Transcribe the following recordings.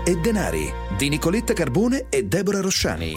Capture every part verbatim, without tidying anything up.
e denari di Nicoletta Carbone e Deborah Rosciani.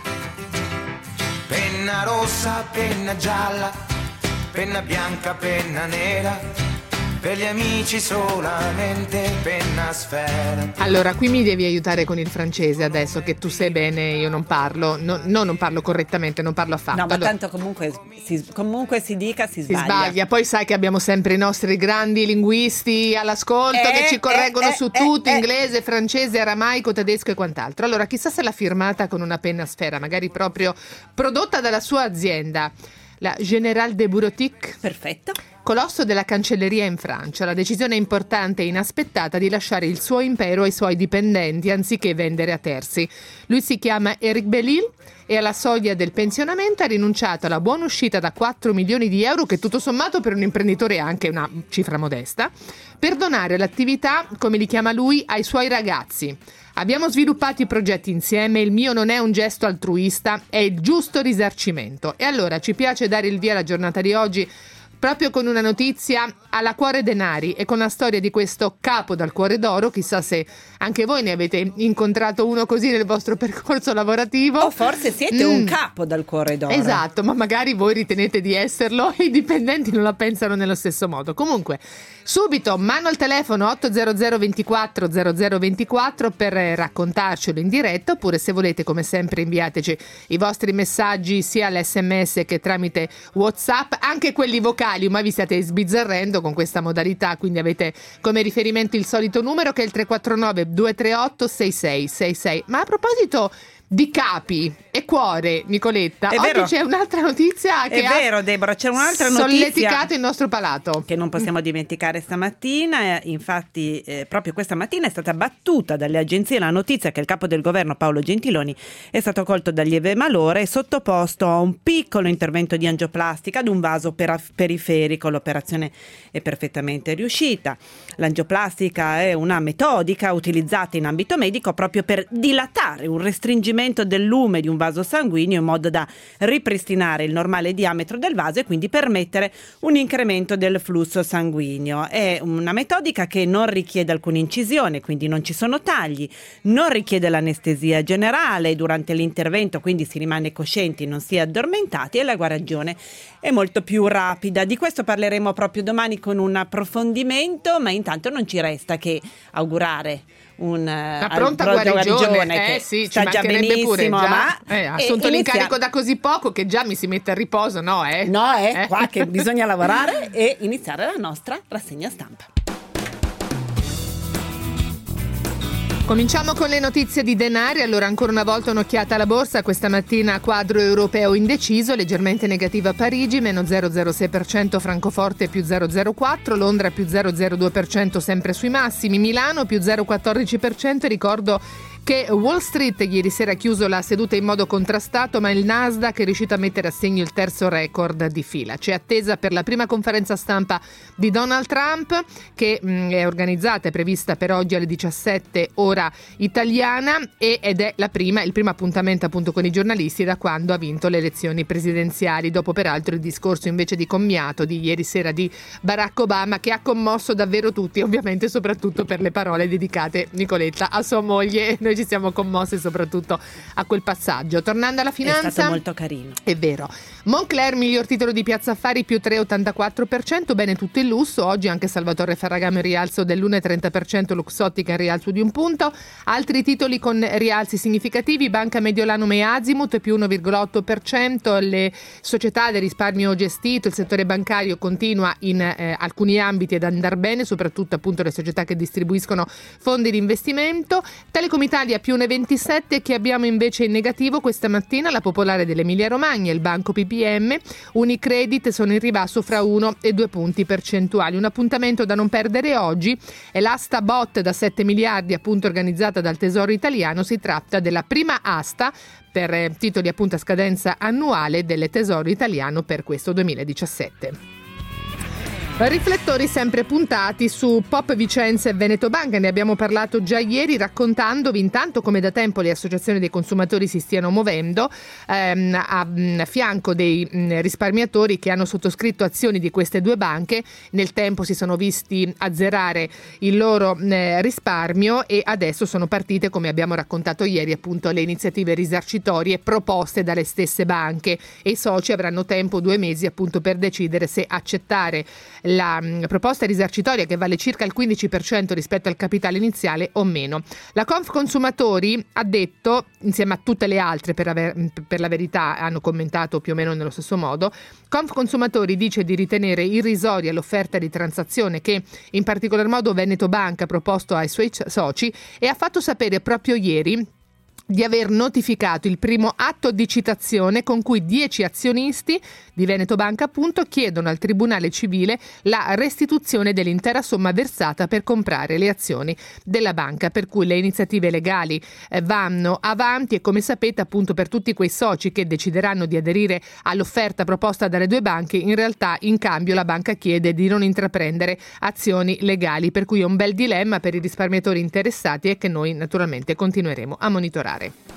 Penna rossa, penna gialla, penna bianca, penna nera, per gli amici solamente penna sfera. Allora, qui mi devi aiutare con il francese adesso che tu sai bene, io non parlo, no, no non parlo correttamente, non parlo affatto. No, ma allora, tanto comunque si, comunque si dica, si si sbaglia. sbaglia. Poi sai che abbiamo sempre i nostri grandi linguisti all'ascolto Eh, che ci correggono eh, su eh, tutto, eh, inglese, francese, aramaico, tedesco e quant'altro. Allora, chissà se l'ha firmata con una penna sfera, magari proprio prodotta dalla sua azienda, la Générale de Bureautique. Perfetto. Colosso della cancelleria in Francia, la decisione importante e inaspettata di lasciare il suo impero ai suoi dipendenti anziché vendere a terzi. Lui si chiama Eric Bellil e alla soglia del pensionamento ha rinunciato alla buona uscita da quattro milioni di euro, che tutto sommato per un imprenditore è anche una cifra modesta, per donare l'attività, come li chiama lui, ai suoi ragazzi. Abbiamo sviluppato i progetti insieme, il mio non è un gesto altruista, è il giusto risarcimento. E allora ci piace dare il via alla giornata di oggi proprio con una notizia alla cuore denari e con la storia di questo capo dal cuore d'oro. Chissà se anche voi ne avete incontrato uno così nel vostro percorso lavorativo. O forse siete mm. un capo dal cuore d'oro. Esatto, ma magari voi ritenete di esserlo e i dipendenti non la pensano nello stesso modo. Comunque, subito mano al telefono otto zero zero ventiquattro zero zero ventiquattro per raccontarcelo in diretta, oppure se volete, come sempre, inviateci i vostri messaggi sia all'esse emme esse che tramite WhatsApp, anche quelli vocali, ma vi state sbizzarrendo con questa modalità, quindi avete come riferimento il solito numero che è il tre quattro nove due tre otto sei sei sei sei. Ma a proposito di capi e cuore, Nicoletta, è oggi vero. c'è un'altra notizia che è ha vero, Deborah, c'è un'altra notizia solleticato il nostro palato che non possiamo dimenticare stamattina. Infatti eh, proprio questa mattina è stata battuta dalle agenzie la notizia che il capo del governo Paolo Gentiloni è stato colto da lieve malore e sottoposto a un piccolo intervento di angioplastica ad un vaso peraf- periferico. L'operazione è perfettamente riuscita. L'angioplastica è una metodica utilizzata in ambito medico proprio per dilatare un restringimento del lume di un vaso sanguigno in modo da ripristinare il normale diametro del vaso e quindi permettere un incremento del flusso sanguigno. È una metodica che non richiede alcuna incisione, quindi non ci sono tagli, non richiede l'anestesia generale durante l'intervento, quindi si rimane coscienti, non si è addormentati, e la guarigione è molto più rapida. Di questo parleremo proprio domani con un approfondimento, ma intanto non ci resta che augurare un una pronta guarigione, guarigione eh che sì, sta ci già benissimo, pure, già. ma Eh, ha assunto inizia... l'incarico da così poco che già mi si mette a riposo, no? Eh? No, è eh? qua che bisogna lavorare e iniziare la nostra rassegna stampa. Cominciamo con le notizie di denari. Allora, ancora una volta un'occhiata alla borsa. Questa mattina quadro europeo indeciso, leggermente negativo a Parigi, meno zero virgola zero sei per cento, Francoforte più zero virgola zero quattro per cento, Londra più zero virgola zero due per cento sempre sui massimi, Milano più zero virgola quattordici per cento. Ricordo che Wall Street ieri sera ha chiuso la seduta in modo contrastato, ma il Nasdaq è riuscito a mettere a segno il terzo record di fila. C'è attesa per la prima conferenza stampa di Donald Trump, che mh, è organizzata e prevista per oggi alle diciassette ora italiana, e, ed è la prima, il primo appuntamento appunto con i giornalisti da quando ha vinto le elezioni presidenziali, dopo peraltro il discorso invece di commiato di ieri sera di Barack Obama, che ha commosso davvero tutti, ovviamente soprattutto per le parole dedicate, Nicoletta, a sua moglie. Noi ci siamo commossi soprattutto a quel passaggio. Tornando alla finanza, è stato molto carino, è vero. Moncler, miglior titolo di Piazza Affari, più tre virgola ottantaquattro per cento. Bene tutto il lusso. Oggi anche Salvatore Ferragamo in rialzo dell'uno virgola trenta per cento, Luxottica in rialzo di un punto. Altri titoli con rialzi significativi: Banca Mediolanum e Azimut più uno virgola otto per cento. Le società del risparmio gestito, il settore bancario continua in eh, alcuni ambiti ad andare bene, soprattutto appunto le società che distribuiscono fondi di investimento. Telecom Italia più uno virgola ventisette, che abbiamo invece in negativo questa mattina la Popolare dell'Emilia Romagna, il Banco P P M, Unicredit sono in ribasso fra uno e due punti percentuali. Un appuntamento da non perdere oggi è l'asta bot da sette miliardi, appunto organizzata dal Tesoro italiano. Si tratta della prima asta per eh, titoli appunto a scadenza annuale del Tesoro italiano per questo duemiladiciassette. Riflettori sempre puntati su Pop Vicenza e Veneto Banca, ne abbiamo parlato già ieri raccontandovi intanto come da tempo le associazioni dei consumatori si stiano muovendo ehm, a, a fianco dei mh, risparmiatori che hanno sottoscritto azioni di queste due banche. Nel tempo si sono visti azzerare il loro eh, risparmio e adesso sono partite, come abbiamo raccontato ieri, appunto le iniziative risarcitorie proposte dalle stesse banche e i soci avranno tempo due mesi appunto per decidere se accettare la proposta risarcitoria che vale circa il quindici per cento rispetto al capitale iniziale o meno. La Conf Consumatori ha detto, insieme a tutte le altre per, aver, per la verità hanno commentato più o meno nello stesso modo, Conf Consumatori dice di ritenere irrisoria l'offerta di transazione che in particolar modo Veneto Banca ha proposto ai suoi soci e ha fatto sapere proprio ieri di aver notificato il primo atto di citazione con cui dieci azionisti di Veneto Banca appunto chiedono al Tribunale Civile la restituzione dell'intera somma versata per comprare le azioni della banca, per cui le iniziative legali eh, vanno avanti e come sapete appunto per tutti quei soci che decideranno di aderire all'offerta proposta dalle due banche, in realtà in cambio la banca chiede di non intraprendere azioni legali, per cui è un bel dilemma per i risparmiatori interessati e che noi naturalmente continueremo a monitorare.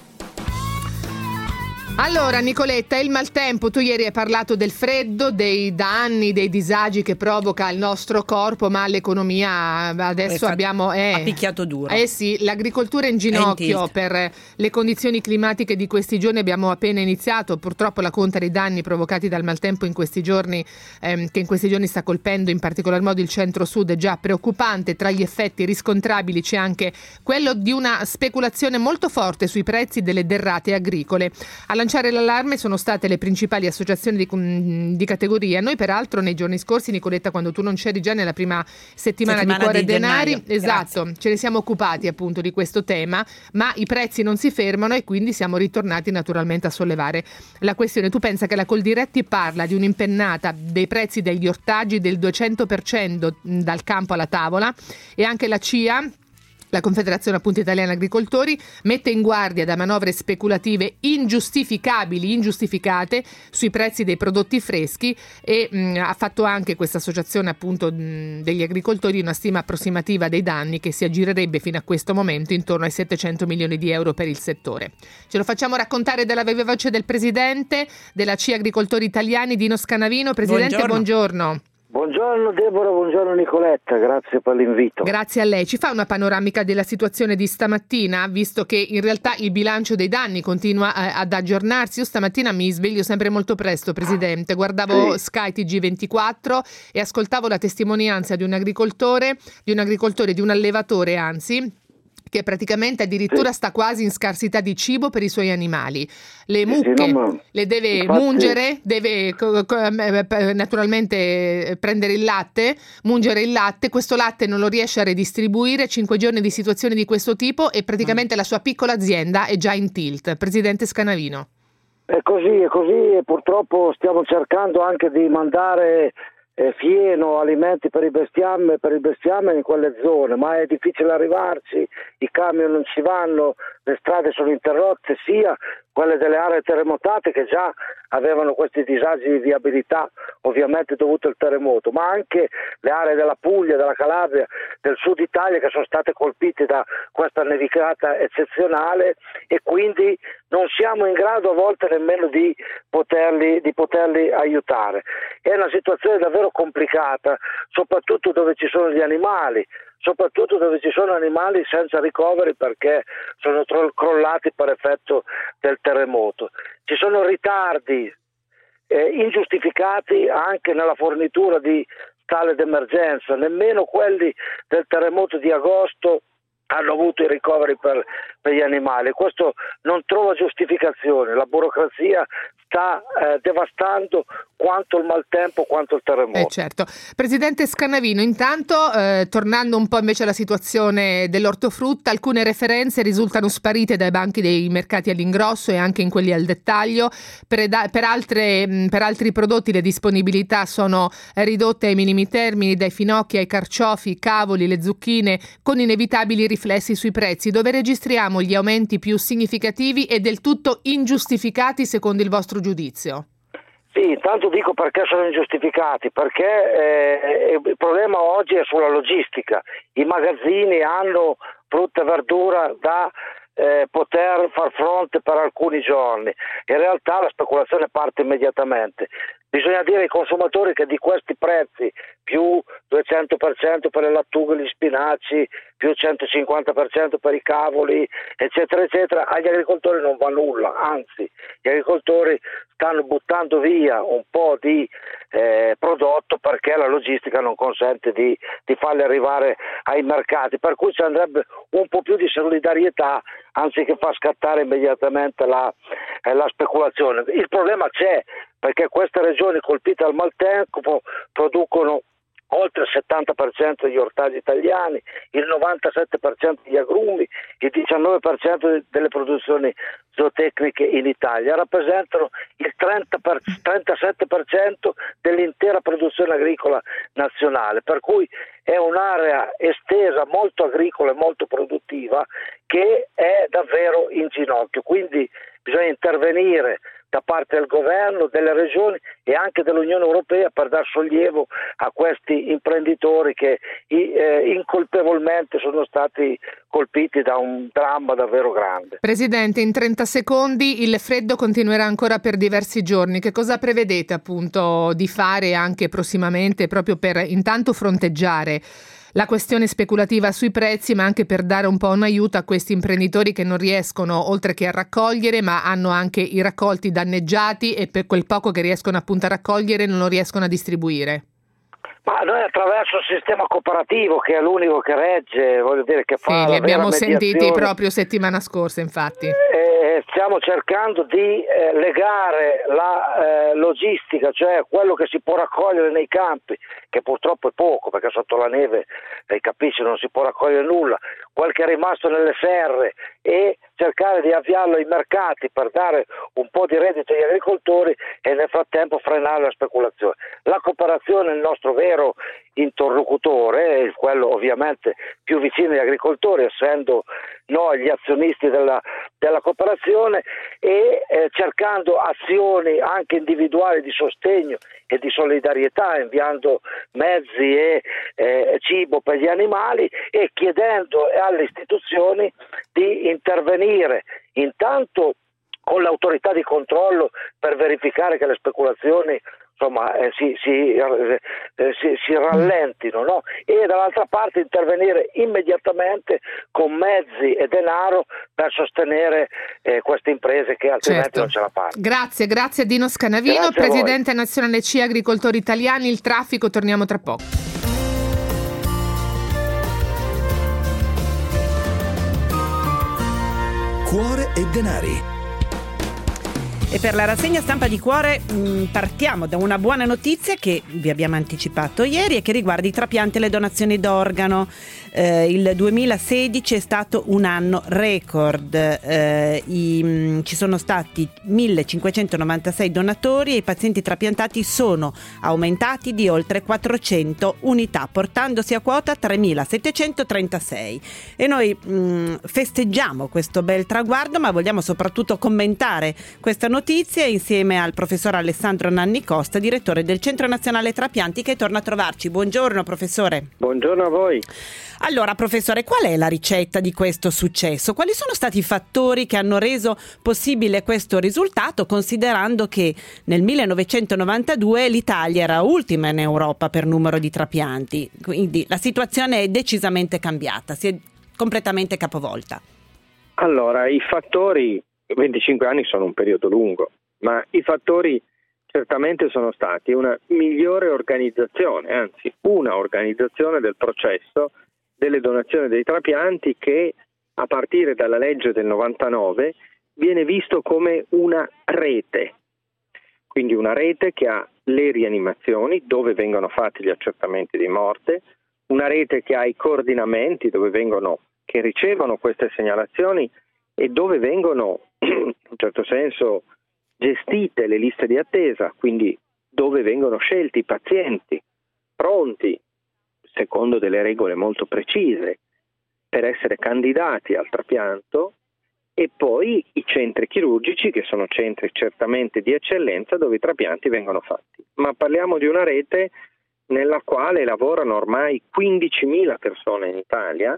Allora Nicoletta, il maltempo, tu ieri hai parlato del freddo, dei danni, dei disagi che provoca il nostro corpo, ma l'economia adesso Infatti, abbiamo eh, ha picchiato duro. Eh sì, l'agricoltura è in ginocchio in per le condizioni climatiche di questi giorni, abbiamo appena iniziato, purtroppo la conta dei danni provocati dal maltempo in questi giorni, ehm, che in questi giorni sta colpendo in particolar modo il centro-sud, è già preoccupante. Tra gli effetti riscontrabili c'è anche quello di una speculazione molto forte sui prezzi delle derrate agricole. A lanciare l'allarme sono state le principali associazioni di, di categoria. Noi peraltro nei giorni scorsi, Nicoletta, quando tu non c'eri, già nella prima settimana, settimana di Cuore e Denari, gennaio. Esatto, Grazie. Ce ne siamo occupati appunto di questo tema, ma i prezzi non si fermano e quindi siamo ritornati naturalmente a sollevare la questione. Tu pensa che la Coldiretti parla di un'impennata dei prezzi degli ortaggi del duecento per cento dal campo alla tavola, e anche la C I A, la Confederazione appunto Italiana Agricoltori, mette in guardia da manovre speculative ingiustificabili, ingiustificate sui prezzi dei prodotti freschi e mh, ha fatto anche questa associazione appunto mh, degli agricoltori una stima approssimativa dei danni che si aggirerebbe fino a questo momento intorno ai settecento milioni di euro per il settore. Ce lo facciamo raccontare dalla viva voce del presidente della C I A Agricoltori Italiani, Dino Scanavino. Presidente, buongiorno. buongiorno. Buongiorno Deborah, buongiorno Nicoletta, grazie per l'invito. Grazie a lei. Ci fa una panoramica della situazione di stamattina, visto che in realtà il bilancio dei danni continua eh, ad aggiornarsi? Io stamattina mi sveglio sempre molto presto, Presidente, guardavo sì. Sky T G ventiquattro e ascoltavo la testimonianza di un agricoltore, di un agricoltore, di un allevatore anzi, che praticamente addirittura sì. sta quasi in scarsità di cibo per i suoi animali. Le mucche sì, no, le deve infatti... mungere, deve co- co- naturalmente prendere il latte, mungere il latte, questo latte non lo riesce a redistribuire, cinque giorni di situazione di questo tipo e praticamente mm. la sua piccola azienda è già in tilt. Presidente Scanavino. È così, è così e purtroppo stiamo cercando anche di mandare eh, fieno, alimenti per il bestiame, per il bestiame in quelle zone, ma è difficile arrivarci, i camion non ci vanno, le strade sono interrotte, sia quelle delle aree terremotate che già avevano questi disagi di viabilità ovviamente dovuto al terremoto, ma anche le aree della Puglia, della Calabria, del sud Italia che sono state colpite da questa nevicata eccezionale e quindi non siamo in grado a volte nemmeno di poterli, di poterli aiutare. È una situazione davvero complicata, soprattutto dove ci sono gli animali, soprattutto dove ci sono animali senza ricoveri perché sono tro- crollati per effetto del terremoto. Ci sono ritardi eh, ingiustificati anche nella fornitura di tale d'emergenza, nemmeno quelli del terremoto di agosto hanno avuto i ricoveri per, per gli animali. Questo non trova giustificazione, la burocrazia sta eh, devastando quanto il maltempo, quanto il terremoto. Eh certo. Presidente Scanavino, intanto eh, tornando un po' invece alla situazione dell'ortofrutta, alcune referenze risultano sparite dai banchi dei mercati all'ingrosso e anche in quelli al dettaglio. Per, per, altre, per altri prodotti le disponibilità sono ridotte ai minimi termini, dai finocchi ai carciofi, cavoli, le zucchine, con inevitabili riflessi sui prezzi. Dove registriamo gli aumenti più significativi e del tutto ingiustificati secondo il vostro giudizio? Sì, intanto dico perché sono ingiustificati, perché eh, il problema oggi è sulla logistica. I magazzini hanno frutta e verdura da eh, poter far fronte per alcuni giorni. In realtà la speculazione parte immediatamente. Bisogna dire ai consumatori che di questi prezzi, più duecento per cento per le lattughe, gli spinaci, più centocinquanta per cento per i cavoli, eccetera, eccetera, agli agricoltori non va nulla, anzi, gli agricoltori stanno buttando via un po' di eh, prodotto perché la logistica non consente di, di farli arrivare ai mercati, per cui ci andrebbe un po' più di solidarietà anziché far scattare immediatamente la, eh, la speculazione. Il problema c'è, perché queste regioni colpite dal maltempo producono oltre il settanta per cento degli ortaggi italiani, il novantasette per cento degli agrumi, il diciannove per cento delle produzioni zootecniche in Italia, rappresentano il trenta per, trentasette per cento dell'intera produzione agricola nazionale, per cui è un'area estesa, molto agricola e molto produttiva, che è davvero in ginocchio, quindi bisogna intervenire da parte del governo, delle regioni e anche dell'Unione Europea per dar sollievo a questi imprenditori che eh, incolpevolmente sono stati colpiti da un dramma davvero grande. Presidente, in trenta secondi, il freddo continuerà ancora per diversi giorni. Che cosa prevedete appunto di fare anche prossimamente proprio per intanto fronteggiare la questione speculativa sui prezzi, ma anche per dare un po' un aiuto a questi imprenditori che non riescono, oltre che a raccogliere, ma hanno anche i raccolti danneggiati e per quel poco che riescono appunto a raccogliere non lo riescono a distribuire? Ma noi attraverso il sistema cooperativo, che è l'unico che regge, voglio dire, che fa. Sì, li abbiamo mediazione. sentiti proprio settimana scorsa, infatti. Eh, stiamo cercando di eh, legare la eh, logistica, cioè quello che si può raccogliere nei campi, che purtroppo è poco, perché sotto la neve, lei capisce, non si può raccogliere nulla, quel che è rimasto nelle serre, e cercare di avviarlo ai mercati per dare un po' di reddito agli agricoltori e nel frattempo frenare la speculazione. La cooperazione è il nostro vero interlocutore, quello ovviamente più vicino agli agricoltori, essendo noi gli azionisti della, della cooperazione, e eh, cercando azioni anche individuali di sostegno e di solidarietà, inviando mezzi e eh, cibo per gli animali e chiedendo alle istituzioni di intervenire intanto con l'autorità di controllo per verificare che le speculazioni insomma eh, si, si, eh, si, si rallentino, no? E dall'altra parte intervenire immediatamente con mezzi e denaro per sostenere eh, queste imprese che altrimenti certo. non ce la fanno. Grazie, grazie a Dino Scanavino, grazie Presidente nazionale C I Agricoltori Italiani. Il traffico, torniamo tra poco. Cuore e denari. E per la rassegna stampa di Cuore mh, partiamo da una buona notizia che vi abbiamo anticipato ieri e che riguarda i trapianti e le donazioni d'organo. Eh, il duemilasedici è stato un anno record, eh, i, mh, ci sono stati millecinquecentonovantasei donatori e i pazienti trapiantati sono aumentati di oltre quattrocento unità, portandosi a quota tremilasettecentotrentasei. E noi mh, festeggiamo questo bel traguardo, ma vogliamo soprattutto commentare questa notizia Notizia insieme al professor Alessandro Nanni Costa, direttore del Centro Nazionale Trapianti, che torna a trovarci. Buongiorno professore. Buongiorno a voi. Allora professore, qual è la ricetta di questo successo? Quali sono stati i fattori che hanno reso possibile questo risultato, considerando che nel millenovecentonovantadue l'Italia era ultima in Europa per numero di trapianti, quindi la situazione è decisamente cambiata, si è completamente capovolta. Allora, i fattori, venticinque anni sono un periodo lungo, ma i fattori certamente sono stati una migliore organizzazione, anzi una organizzazione del processo delle donazioni dei trapianti che a partire dalla legge del novantanove viene visto come una rete, quindi una rete che ha le rianimazioni dove vengono fatti gli accertamenti di morte, una rete che ha i coordinamenti dove vengono, che ricevono queste segnalazioni e dove vengono in un certo senso gestite le liste di attesa, quindi dove vengono scelti i pazienti pronti, secondo delle regole molto precise, per essere candidati al trapianto, e poi i centri chirurgici, che sono centri certamente di eccellenza dove i trapianti vengono fatti. Ma parliamo di una rete nella quale lavorano ormai quindicimila persone in Italia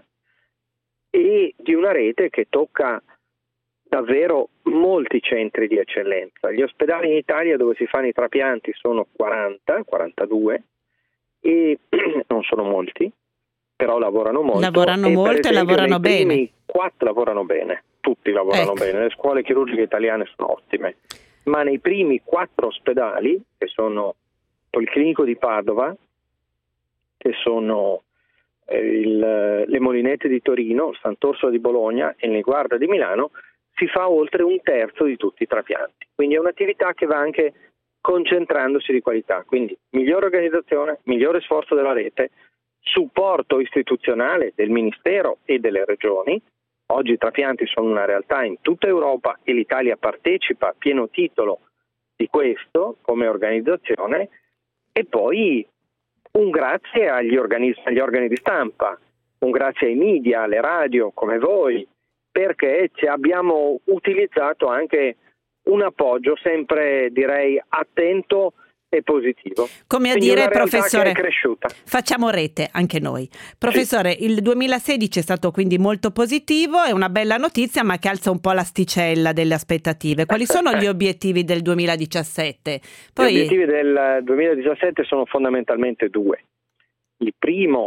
e di una rete che tocca davvero molti centri di eccellenza. Gli ospedali in Italia dove si fanno i trapianti sono quaranta, quarantadue e non sono molti, però lavorano molto. Lavorano e molto esempio, e lavorano nei primi bene. Quattro lavorano bene, tutti lavorano Ecco. bene, le scuole chirurgiche italiane sono ottime, ma nei primi quattro ospedali, che sono Policlinico di Padova, che sono eh, il, le Molinette di Torino, il Sant'Orsola di Bologna e il Niguarda di Milano, si fa oltre un terzo di tutti i trapianti. Quindi è un'attività che va anche concentrandosi di qualità, quindi migliore organizzazione, migliore sforzo della rete, supporto istituzionale del Ministero e delle Regioni. Oggi i trapianti sono una realtà in tutta Europa e l'Italia partecipa a pieno titolo di questo come organizzazione, e poi un grazie agli organi, agli organi di stampa, un grazie ai media, alle radio come voi, perché ci abbiamo utilizzato anche un appoggio sempre, direi, attento e positivo. Come a Quindi dire, una realtà professore, che è cresciuta. facciamo rete anche noi. Professore, sì. Il duemilasedici è stato quindi molto positivo, è una bella notizia, ma che alza un po' l'asticella delle aspettative. Quali sono gli obiettivi del duemiladiciassette? Poi... Gli obiettivi del duemiladiciassette sono fondamentalmente due. Il primo,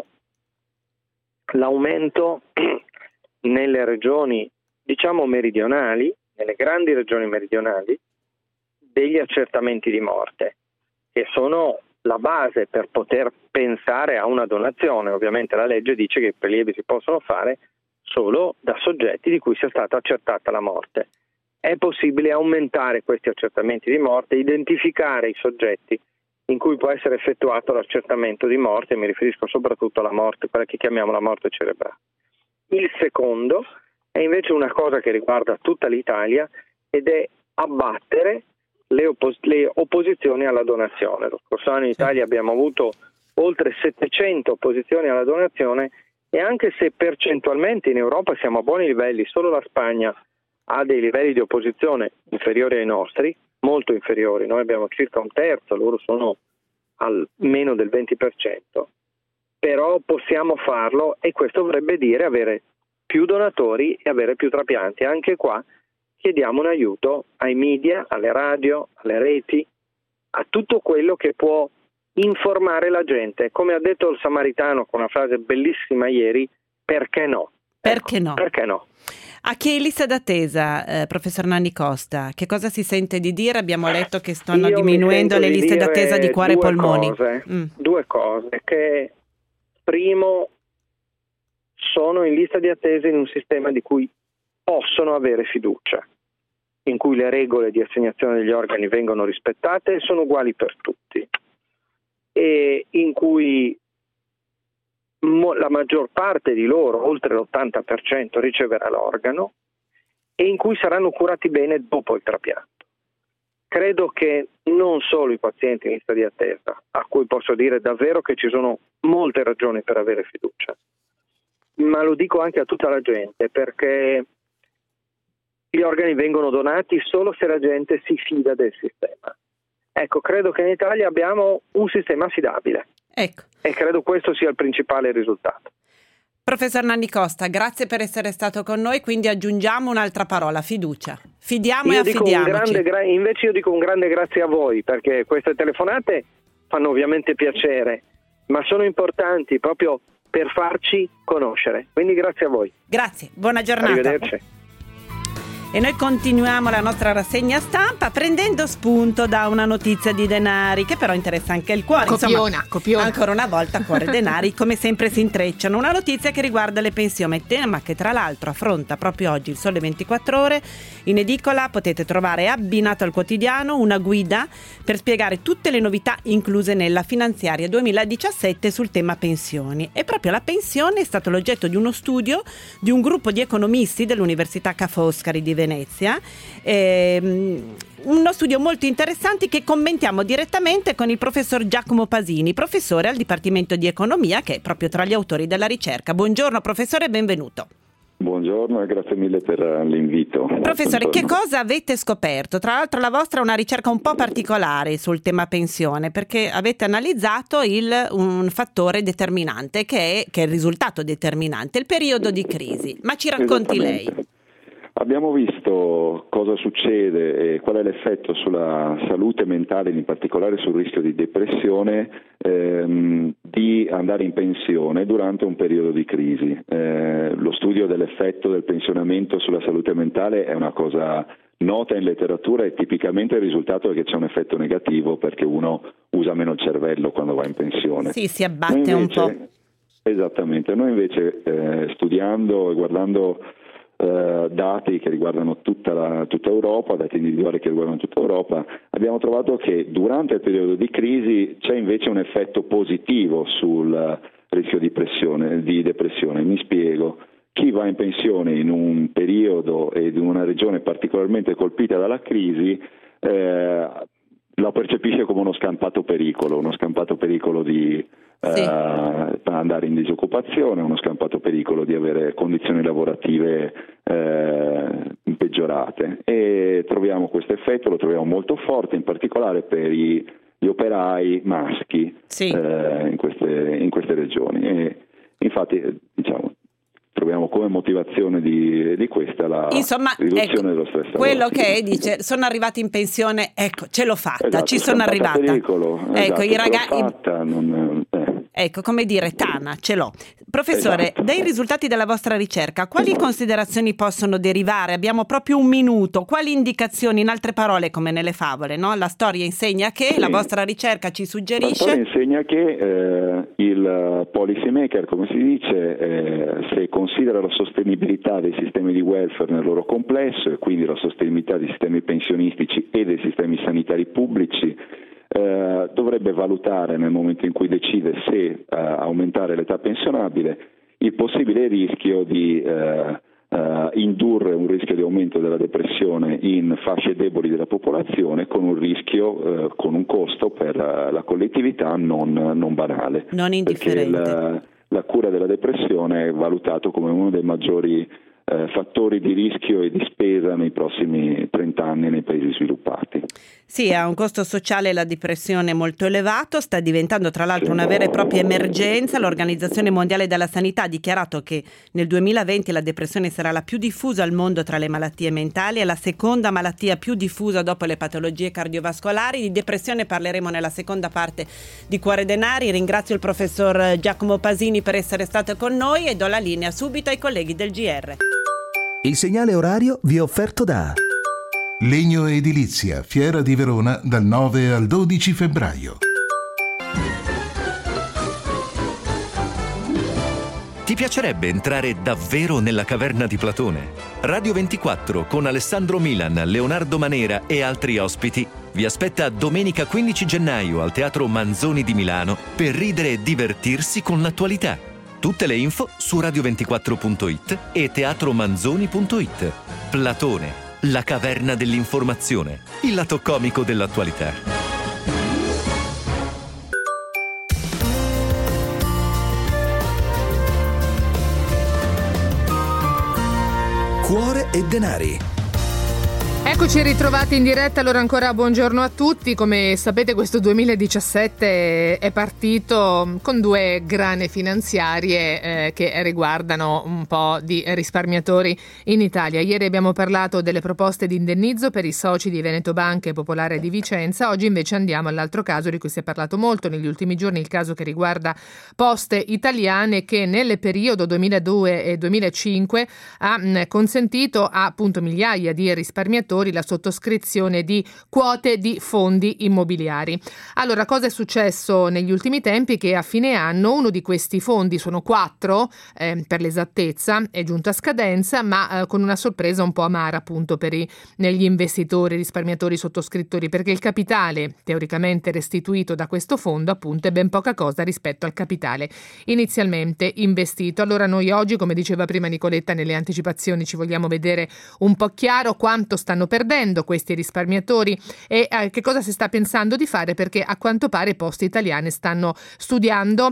l'aumento nelle regioni, diciamo, meridionali, nelle grandi regioni meridionali, degli accertamenti di morte, che sono la base per poter pensare a una donazione. Ovviamente la legge dice che i prelievi si possono fare solo da soggetti di cui sia stata accertata la morte. È possibile aumentare questi accertamenti di morte, identificare i soggetti in cui può essere effettuato l'accertamento di morte, mi riferisco soprattutto alla morte, quella che chiamiamo la morte cerebrale. Il secondo è invece una cosa che riguarda tutta l'Italia ed è abbattere Le, oppos- le opposizioni alla donazione. Lo scorso anno in Italia abbiamo avuto oltre settecento opposizioni alla donazione, e anche se percentualmente in Europa siamo a buoni livelli, solo la Spagna ha dei livelli di opposizione inferiori ai nostri, molto inferiori, noi abbiamo circa un terzo, loro sono al meno del venti per cento, però possiamo farlo, e questo vorrebbe dire avere più donatori e avere più trapianti. Anche qua chiediamo un aiuto ai media, alle radio, alle reti, a tutto quello che può informare la gente. Come ha detto il Samaritano con una frase bellissima ieri, perché no? Perché ecco, no? Perché no? A chi è in lista d'attesa, eh, professor Nanni Costa, che cosa si sente di dire? Abbiamo letto che stanno Io diminuendo le liste d'attesa di cuore e polmoni. Cose, mm. Due cose, che primo, sono in lista di attesa in un sistema di cui possono avere fiducia, in cui le regole di assegnazione degli organi vengono rispettate e sono uguali per tutti, e in cui mo- la maggior parte di loro, oltre l'ottanta per cento, riceverà l'organo, e in cui saranno curati bene dopo il trapianto. Credo che non solo i pazienti in lista di attesa, a cui posso dire davvero che ci sono molte ragioni per avere fiducia, ma lo dico anche a tutta la gente, perché gli organi vengono donati solo se la gente si fida del sistema. Ecco, credo che in Italia abbiamo un sistema affidabile. Ecco. E credo questo sia il principale risultato. Professor Nanni Costa, grazie per essere stato con noi, quindi aggiungiamo un'altra parola, fiducia. Fidiamo io e dico un affidiamoci. grande gra- invece io dico un grande grazie a voi, perché queste telefonate fanno ovviamente piacere, ma sono importanti proprio per farci conoscere. Quindi grazie a voi. Grazie, buona giornata. Arrivederci. E noi continuiamo la nostra rassegna stampa prendendo spunto da una notizia di Denari, che però interessa anche il cuore. Copiona, Insomma, copiona. Ancora una volta cuore e denari come sempre si intrecciano. Una notizia che riguarda le pensioni, tema che tra l'altro affronta proprio oggi il Sole ventiquattro Ore. In edicola potete trovare abbinato al quotidiano una guida per spiegare tutte le novità incluse nella finanziaria duemiladiciassette sul tema pensioni. E proprio la pensione è stato l'oggetto di uno studio di un gruppo di economisti dell'Università Ca' Foscari di Venezia, ehm, uno studio molto interessante che commentiamo direttamente con il professor Giacomo Pasini, professore al Dipartimento di Economia, che è proprio tra gli autori della ricerca. Buongiorno professore, benvenuto. Buongiorno e grazie mille per l'invito. Professore, che cosa avete scoperto? Tra l'altro la vostra è una ricerca un po' particolare sul tema pensione, perché avete analizzato il, un fattore determinante che è, che è il risultato determinante, il periodo di crisi. Ma ci racconti lei. Abbiamo visto cosa succede e qual è l'effetto sulla salute mentale, in particolare sul rischio di depressione, ehm, di andare in pensione durante un periodo di crisi. Eh, lo studio dell'effetto del pensionamento sulla salute mentale è una cosa nota in letteratura e tipicamente il risultato è che c'è un effetto negativo perché uno usa meno il cervello quando va in pensione. Sì, si abbatte un po'. Esattamente. Noi invece eh, studiando e guardando Uh, dati che riguardano tutta, la, tutta Europa, dati individuali che riguardano tutta Europa, abbiamo trovato che durante il periodo di crisi c'è invece un effetto positivo sul rischio di, pressione, di depressione. Mi spiego. Chi va in pensione in un periodo e in una regione particolarmente colpita dalla crisi eh, la percepisce come uno scampato pericolo, uno scampato pericolo di sì. uh, andare in disoccupazione, uno scampato pericolo di avere condizioni lavorative uh, peggiorate, e troviamo questo effetto, lo troviamo molto forte, in particolare per i, gli operai maschi sì. uh, in, queste, in queste regioni. E infatti, diciamo, troviamo come motivazione di, di questa la Insomma, riduzione ecco, dello stress. Quello che dice, sono arrivati in pensione, ecco, ce l'ho fatta, esatto, ci sono arrivata. Pericolo, ecco, esatto, i ragazzi. Non, eh. Ecco, come dire, Tana, ce l'ho. Professore, esatto. dai risultati della vostra ricerca, quali considerazioni possono derivare? Abbiamo proprio un minuto. Quali indicazioni, in altre parole, come nelle favole, no? La storia insegna che, sì. La vostra ricerca ci suggerisce. La storia insegna che eh, il policy maker, come si dice, eh, se considera la sostenibilità dei sistemi di welfare nel loro complesso e quindi la sostenibilità dei sistemi pensionistici e dei sistemi sanitari pubblici, Eh, dovrebbe valutare nel momento in cui decide se eh, aumentare l'età pensionabile il possibile rischio di eh, eh, indurre un rischio di aumento della depressione in fasce deboli della popolazione, con un rischio, eh, con un costo per la, la collettività non, non banale. Non indifferente. Perché la, la cura della depressione è valutato come uno dei maggiori Eh, fattori di rischio e di spesa nei prossimi trenta anni nei paesi sviluppati. Sì, ha un costo sociale la depressione molto elevato, sta diventando tra l'altro una vera e propria emergenza. L'Organizzazione Mondiale della Sanità ha dichiarato che nel duemilaventi la depressione sarà la più diffusa al mondo tra le malattie mentali, è la seconda malattia più diffusa dopo le patologie cardiovascolari. Di depressione parleremo nella seconda parte di Cuore Denari. Ringrazio il professor Giacomo Pasini per essere stato con noi e do la linea subito ai colleghi del G R. Il segnale orario vi è offerto da Legno Edilizia, Fiera di Verona, dal nove al dodici febbraio. Ti piacerebbe entrare davvero nella caverna di Platone? Radio ventiquattro con Alessandro Milan, Leonardo Manera e altri ospiti vi aspetta domenica quindici gennaio al Teatro Manzoni di Milano per ridere e divertirsi con l'attualità. Tutte le info su radio ventiquattro punto it e teatro manzoni punto it. Platone, la caverna dell'informazione, il lato comico dell'attualità. Cuore e Denari. Eccoci ritrovati in diretta, allora ancora buongiorno a tutti. Come sapete questo duemiladiciassette è partito con due grane finanziarie eh, che riguardano un po' di risparmiatori in Italia. Ieri abbiamo parlato delle proposte di indennizzo per i soci di Veneto Banca e Popolare di Vicenza, oggi invece andiamo all'altro caso di cui si è parlato molto negli ultimi giorni, il caso che riguarda Poste Italiane, che nel periodo duemiladue e duemilacinque ha mh, consentito a appunto migliaia di risparmiatori la sottoscrizione di quote di fondi immobiliari. Allora, cosa è successo negli ultimi tempi? Che a fine anno uno di questi fondi, sono quattro eh, per l'esattezza, è giunto a scadenza, ma eh, con una sorpresa un po' amara appunto per i, negli investitori, risparmiatori, sottoscrittori, perché il capitale teoricamente restituito da questo fondo appunto è ben poca cosa rispetto al capitale inizialmente investito. Allora noi oggi, come diceva prima Nicoletta nelle anticipazioni, ci vogliamo vedere un po' chiaro quanto stanno stanno perdendo questi risparmiatori e eh, che cosa si sta pensando di fare, perché a quanto pare Poste Italiane stanno studiando,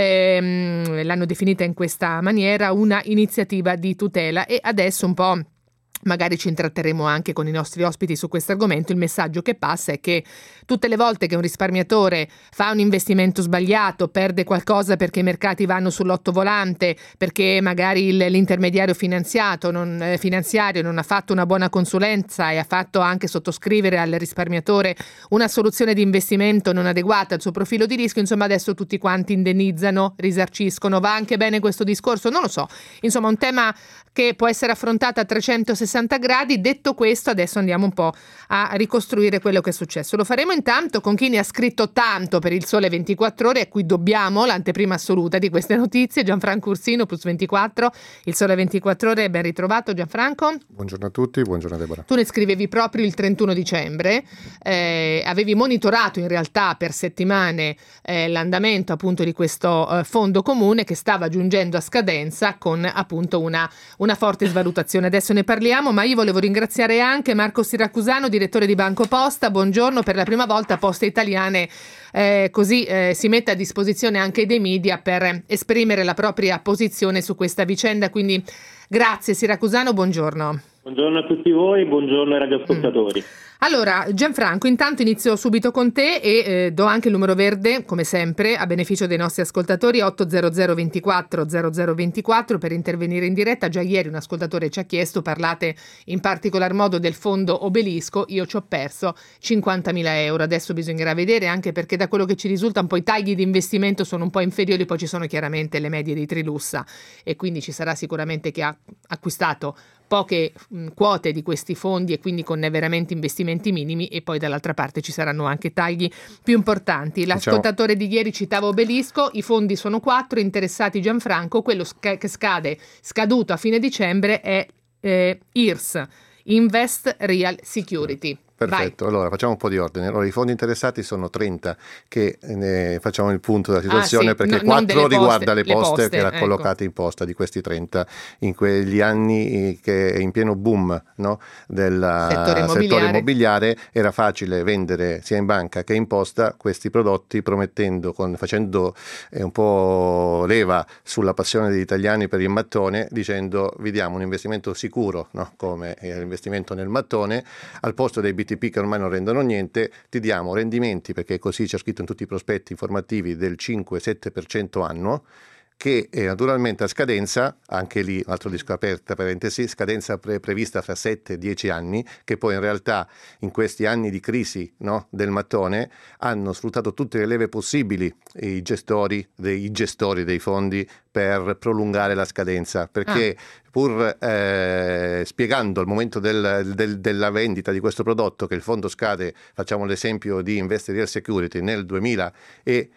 ehm, l'hanno definita in questa maniera, una iniziativa di tutela, e adesso un po' magari ci intratteremo anche con i nostri ospiti su questo argomento. Il messaggio che passa è che tutte le volte che un risparmiatore fa un investimento sbagliato, perde qualcosa perché i mercati vanno sull'ottovolante, perché magari il, l'intermediario finanziato non, eh, finanziario non ha fatto una buona consulenza e ha fatto anche sottoscrivere al risparmiatore una soluzione di investimento non adeguata al suo profilo di rischio, insomma adesso tutti quanti indennizzano, risarciscono. Va anche bene questo discorso? Non lo so. Insomma, un tema che può essere affrontato a trecentosessanta gradi. Detto questo, adesso andiamo un po' a ricostruire quello che è successo. Lo faremo intanto con chi ne ha scritto tanto per il Sole ventiquattro Ore, a cui dobbiamo l'anteprima assoluta di queste notizie. Gianfranco Ursino, Plus ventiquattro, il Sole ventiquattro Ore. Ben ritrovato Gianfranco. Buongiorno a tutti, buongiorno Deborah. Tu ne scrivevi proprio il trentuno dicembre, eh, avevi monitorato in realtà per settimane eh, l'andamento appunto di questo eh, fondo comune che stava giungendo a scadenza con appunto una, una forte svalutazione. Adesso ne parliamo, ma io volevo ringraziare anche Marco Siracusano, direttore di Banco Posta. Buongiorno, per la prima volta Poste Italiane eh, così eh, si mette a disposizione anche dei media per esprimere la propria posizione su questa vicenda, quindi grazie Siracusano, buongiorno. Buongiorno a tutti voi, buongiorno ai radioascoltatori. Mm. Allora, Gianfranco, intanto inizio subito con te e eh, do anche il numero verde, come sempre, a beneficio dei nostri ascoltatori, otto zero zero ventiquattro zero zero ventiquattro per intervenire in diretta. Già ieri un ascoltatore ci ha chiesto, parlate in particolar modo del fondo Obelisco, io ci ho perso cinquantamila euro, adesso bisognerà vedere, anche perché da quello che ci risulta un po' i tagli di investimento sono un po' inferiori, poi ci sono chiaramente le medie di Trilussa e quindi ci sarà sicuramente chi ha acquistato poche mh, quote di questi fondi e quindi con veramente investimenti minimi, e poi dall'altra parte ci saranno anche tagli più importanti. L'ascoltatore diciamo... di ieri citava Obelisco, i fondi sono quattro, interessati Gianfranco, quello sc- che scade, scaduto a fine dicembre è eh, I R S, Invest Real Security. Perfetto, Vai. Allora facciamo un po' di ordine. Allora, i fondi interessati sono trenta, che ne facciamo il punto della situazione, ah, sì. perché no, quattro riguarda le poste, le poste che era ecco. collocate in posta di questi trenta in quegli anni che è in pieno boom, no, del settore immobiliare. settore immobiliare. Era facile vendere sia in banca che in posta questi prodotti, promettendo, con, facendo eh, un po' leva sulla passione degli italiani per il mattone, dicendo vi diamo un investimento sicuro, no, come l'investimento nel mattone, al posto dei B T P che ormai non rendono niente, ti diamo rendimenti, perché così c'è scritto in tutti i prospetti informativi, del cinque sette per cento annuo, che è naturalmente a scadenza, anche lì un altro disco aperta parentesi, scadenza pre- prevista fra sette dieci anni, che poi in realtà in questi anni di crisi, no, del mattone hanno sfruttato tutte le leve possibili i gestori dei, i gestori dei fondi per prolungare la scadenza, perché ah. pur eh, spiegando al momento del, del, della vendita di questo prodotto che il fondo scade, facciamo l'esempio di Invest Real Security nel duemila e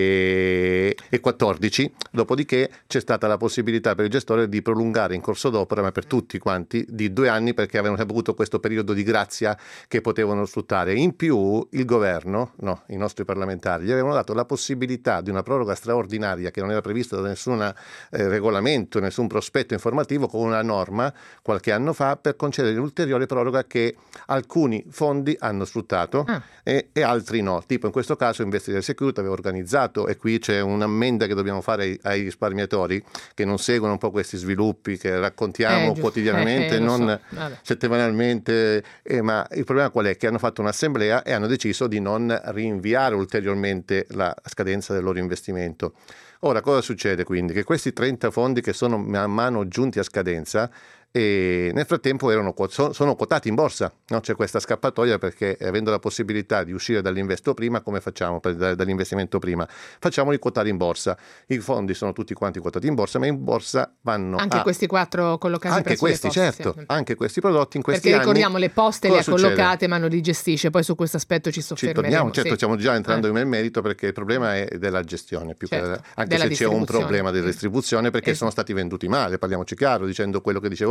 e quattordici, dopodiché c'è stata la possibilità per il gestore di prolungare in corso d'opera, ma per tutti quanti, di due anni, perché avevano avuto questo periodo di grazia che potevano sfruttare. In più il governo, no, i nostri parlamentari, gli avevano dato la possibilità di una proroga straordinaria che non era prevista da nessun eh, regolamento, nessun prospetto informativo, con una norma qualche anno fa per concedere l'ulteriore proroga che alcuni fondi hanno sfruttato ah. e, e altri no. Tipo in questo caso Invest Real Security aveva organizzato, e qui c'è un'ammenda che dobbiamo fare ai, ai risparmiatori che non seguono un po' questi sviluppi che raccontiamo eh, quotidianamente, eh, eh, non so. settimanalmente, eh, ma il problema qual è? Che hanno fatto un'assemblea e hanno deciso di non rinviare ulteriormente la scadenza del loro investimento. Ora, cosa succede quindi? Che questi trenta fondi che sono man mano giunti a scadenza e nel frattempo erano, sono quotati in borsa, no? C'è questa scappatoia perché avendo la possibilità di uscire dall'investo prima, come facciamo per, dall'investimento prima? Facciamoli quotare in borsa. I fondi sono tutti quanti quotati in borsa, ma in borsa vanno anche a... questi quattro collocati anche presso questi, le poste, certo, sì. anche questi prodotti in questi perché anni. Perché ricordiamo le poste le ha succede? collocate ma non li gestisce, poi su questo aspetto ci soffermeremo. Ci torniamo, certo, sì. stiamo già entrando eh. nel merito, perché il problema è della gestione, più certo, che anche se c'è un problema di distribuzione, perché mm. sono stati venduti male, parliamoci chiaro, dicendo quello che dicevo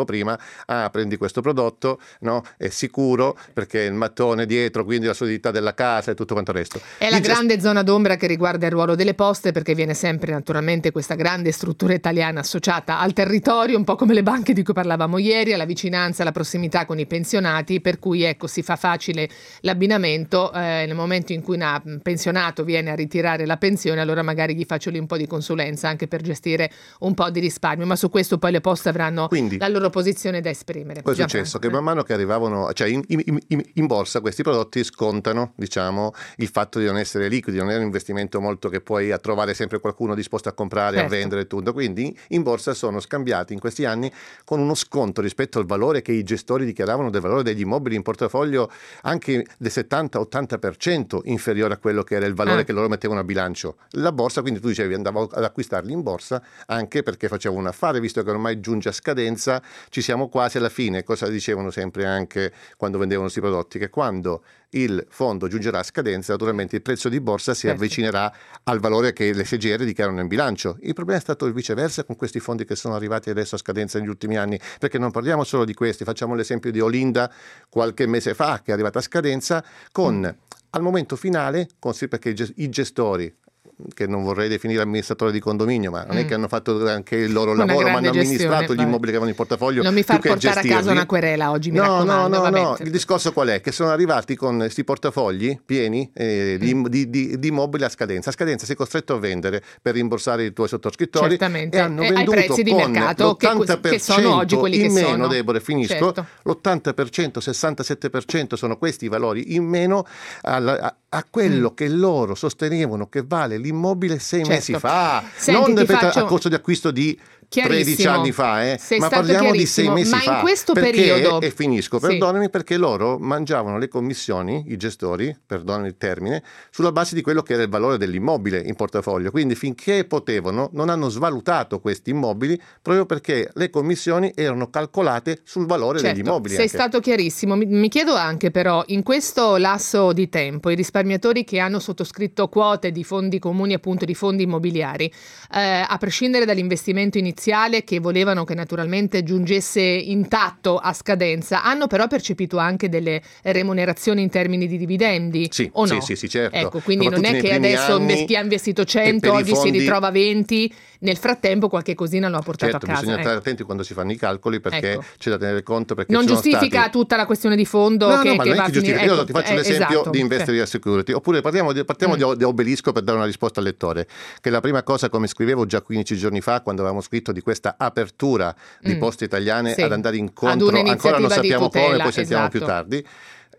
prima, ah prendi questo prodotto, no? È sicuro perché il mattone dietro, quindi la solidità della casa e tutto quanto il resto. È la il grande gest- zona d'ombra che riguarda il ruolo delle poste, perché viene sempre naturalmente questa grande struttura italiana associata al territorio, un po' come le banche di cui parlavamo ieri, alla vicinanza, alla prossimità con i pensionati, per cui ecco si fa facile l'abbinamento, eh, nel momento in cui un pensionato viene a ritirare la pensione, allora magari gli faccio lì un po' di consulenza anche per gestire un po' di risparmio, ma su questo poi le poste avranno Quindi, la loro posizione da esprimere. Poi è successo che man mano che arrivavano, cioè in, in, in, in borsa questi prodotti scontano, diciamo, il fatto di non essere liquidi, non è un investimento molto che puoi trovare sempre qualcuno disposto a comprare, certo. a vendere tutto, quindi in borsa sono scambiati in questi anni con uno sconto rispetto al valore che i gestori dichiaravano del valore degli immobili in portafoglio anche del settanta ottanta per cento inferiore a quello che era il valore ah. che loro mettevano a bilancio. La borsa, quindi tu dicevi andavo ad acquistarli in borsa anche perché facevo un affare, visto che ormai giunge a scadenza, ci siamo quasi alla fine. Cosa dicevano sempre anche quando vendevano questi prodotti? Che quando il fondo giungerà a scadenza, naturalmente il prezzo di borsa si certo. avvicinerà al valore che le S G R dichiarano in bilancio. Il problema è stato il viceversa con questi fondi che sono arrivati adesso a scadenza negli ultimi anni, perché non parliamo solo di questi, facciamo l'esempio di Olinda qualche mese fa che è arrivata a scadenza con mm. al momento finale, perché i gestori, che non vorrei definire amministratore di condominio, ma non mm. è che hanno fatto anche il loro una lavoro, ma hanno amministrato gestione, gli immobili che avevano in portafoglio. Non mi far portare a casa una querela oggi, mi no, raccomando. No, no, no, il discorso qual è? Che sono arrivati con questi portafogli pieni eh, di, mm. di, di, di immobili a scadenza. A scadenza sei costretto a vendere per rimborsare i tuoi sottoscrittori. Certamente. E hanno e venduto ai prezzi di con mercato l'ottanta per cento che, che sono oggi quelli in che meno, sono. Deborah, finisco. Certo. L'ottanta per cento, sessantasette per cento sono questi i valori in meno alla, a, a quello mm. che loro sostenevano che vale l'immobile sei certo. mesi fa. Senti, non faccio... a costo di acquisto di tredici anni fa, eh? ma parliamo di sei mesi ma fa. In questo perché, periodo... e finisco, sì. perdonami, perché loro mangiavano le commissioni, i gestori, perdonami il termine, sulla base di quello che era il valore dell'immobile in portafoglio. Quindi finché potevano non hanno svalutato questi immobili proprio perché le commissioni erano calcolate sul valore certo, degli immobili. Sei anche. stato chiarissimo. Mi, mi chiedo anche però, in questo lasso di tempo, i risparmiatori che hanno sottoscritto quote di fondi comuni, appunto di fondi immobiliari, eh, a prescindere dall'investimento iniziale che volevano che naturalmente giungesse intatto a scadenza, hanno però percepito anche delle remunerazioni in termini di dividendi, sì, o sì, no? sì, sì, certo. Ecco, quindi non è che adesso chi ha investito cento oggi fondi... si ritrova venti, nel frattempo qualche cosina lo ha portato certo, a casa. Bisogna stare ecco. attenti quando si fanno i calcoli, perché ecco. c'è da tenere conto, perché non ci sono giustifica stati... tutta la questione di fondo no, che, no, ma che non va è a che giustifica. finire. Io ecco, ti faccio eh, l'esempio esatto, di Investor cioè. Security, oppure parliamo di, partiamo mm. di, di Obelisco per dare una risposta al lettore, che la prima cosa, come scrivevo già quindici giorni fa quando avevamo scritto di questa apertura di mm. poste italiane sì. ad andare incontro, ancora non sappiamo tutela, come, poi sentiamo esatto. più tardi.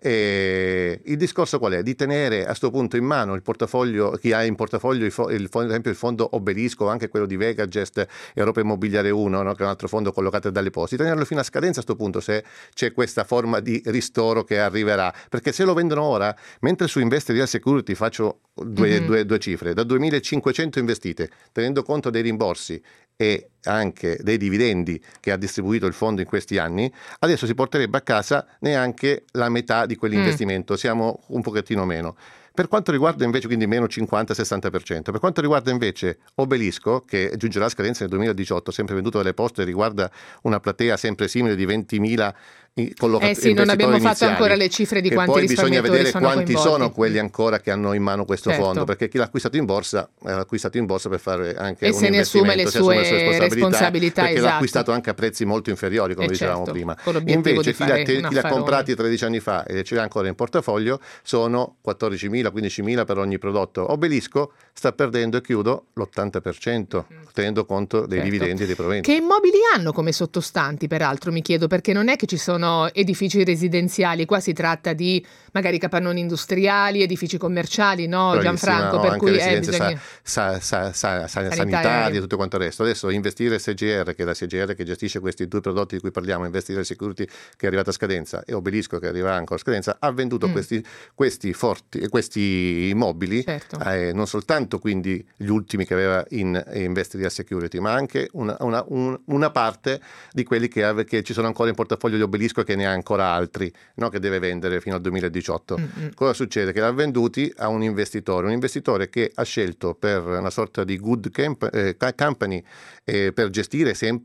E il discorso qual è? Di tenere a questo punto in mano il portafoglio, chi ha in portafoglio il, fo- il, ad esempio il fondo Obelisco, anche quello di Vegagest, Europa Immobiliare uno, no? che è un altro fondo collocato dalle poste, tenerlo fino a scadenza a questo punto, se c'è questa forma di ristoro che arriverà, perché se lo vendono ora, mentre su Investor Real Security faccio due, mm-hmm. due, due cifre, da duemilacinquecento investite, tenendo conto dei rimborsi e anche dei dividendi che ha distribuito il fondo in questi anni, adesso si porterebbe a casa neanche la metà di quell'investimento, mm. siamo un pochettino meno. Per quanto riguarda invece, quindi meno cinquanta sessanta per cento, per quanto riguarda invece Obelisco, che giungerà a scadenza nel duemiladiciotto, sempre venduto dalle poste, riguarda una platea sempre simile di ventimila collocatori. Eh sì, non abbiamo fatto ancora le cifre di quanti risparmiatori sono coinvolti. E poi bisogna vedere quanti sono quelli ancora che hanno in mano questo certo. fondo, perché chi l'ha acquistato in borsa l'ha acquistato in borsa per fare anche e un se ne assume le investimento, sue si assume le sue responsabilità, responsabilità perché esatto. l'ha acquistato anche a prezzi molto inferiori, come eh dicevamo certo, prima. Invece chi l'ha, chi l'ha comprati tredici anni fa e ce l'ha ancora in portafoglio sono quattordicimila quindicimila per ogni prodotto. Obelisco sta perdendo, e chiudo, l'ottanta per cento, mm. tenendo conto dei certo. dividendi e dei proventi. Che immobili hanno come sottostanti, peraltro, mi chiedo, perché non è che ci sono edifici residenziali, qua si tratta di magari capannoni industriali, edifici commerciali, no Bravissima, Gianfranco? no, per anche cui residenze eh, bisogna... sa, sa, sa, sa, sanitarie e tutto quanto il resto. Adesso investire S G R, che è la S G R che gestisce questi due prodotti di cui parliamo, investire Security che è arrivata a scadenza e Obelisco che arriverà ancora a scadenza, ha venduto mm. questi, questi, forti, questi immobili, certo. eh, non soltanto quindi gli ultimi che aveva in Investor Security, ma anche una, una, un, una parte di quelli che, ave, che ci sono ancora in portafoglio di Obelisco e che ne ha ancora altri, no, che deve vendere fino al duemiladiciotto. Mm-hmm. Cosa succede? Che l'ha venduti a un investitore, un investitore che ha scelto per una sorta di good camp, eh, company eh, per gestire sempre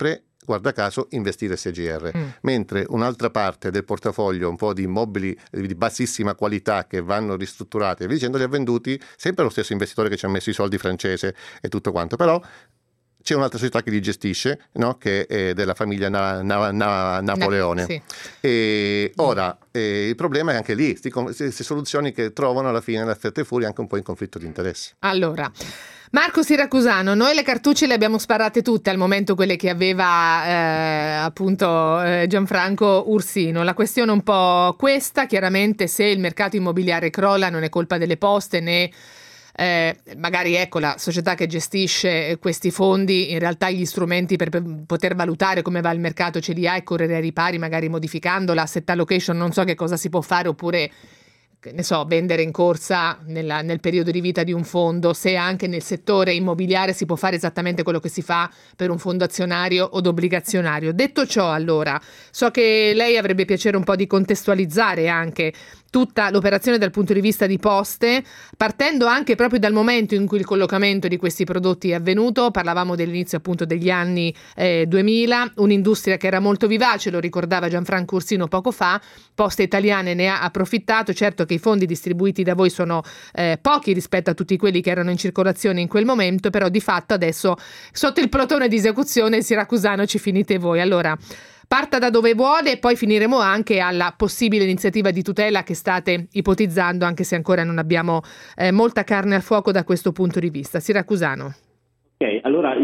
guarda caso, investire S G R, mm. mentre un'altra parte del portafoglio, un po' di immobili di bassissima qualità che vanno ristrutturati e via dicendo, li ha venduti sempre lo stesso investitore che ci ha messo i soldi, francese e tutto quanto, però c'è un'altra società che li gestisce, no? Che è della famiglia Na- Na- Na- Napoleone. Sì. E ora eh, il problema è anche lì, queste soluzioni che trovano alla fine la fretta e furia anche un po' in conflitto di interessi. Allora, Marco Siracusano, noi le cartucce le abbiamo sparate tutte al momento, quelle che aveva eh, appunto eh, Gianfranco Ursino. La questione è un po' questa: chiaramente se il mercato immobiliare crolla non è colpa delle poste né Eh, magari ecco la società che gestisce questi fondi in realtà gli strumenti per, per poter valutare come va il mercato ce li ha e correre ai ripari, magari modificando l'asset allocation, non so che cosa si può fare, oppure ne so, vendere in corsa nella, nel periodo di vita di un fondo, se anche nel settore immobiliare si può fare esattamente quello che si fa per un fondo azionario o obbligazionario. Detto ciò, allora, so che lei avrebbe piacere un po' di contestualizzare anche tutta l'operazione dal punto di vista di Poste, partendo anche proprio dal momento in cui il collocamento di questi prodotti è avvenuto. Parlavamo dell'inizio appunto degli anni eh, duemila, un'industria che era molto vivace, lo ricordava Gianfranco Ursino poco fa. Poste Italiane ne ha approfittato, certo che i fondi distribuiti da voi sono eh, pochi rispetto a tutti quelli che erano in circolazione in quel momento, però di fatto adesso sotto il plotone di esecuzione siracusano ci finite voi. Allora, parta da dove vuole e poi finiremo anche alla possibile iniziativa di tutela che state ipotizzando, anche se ancora non abbiamo eh, molta carne al fuoco da questo punto di vista. Siracusano. Ok, allora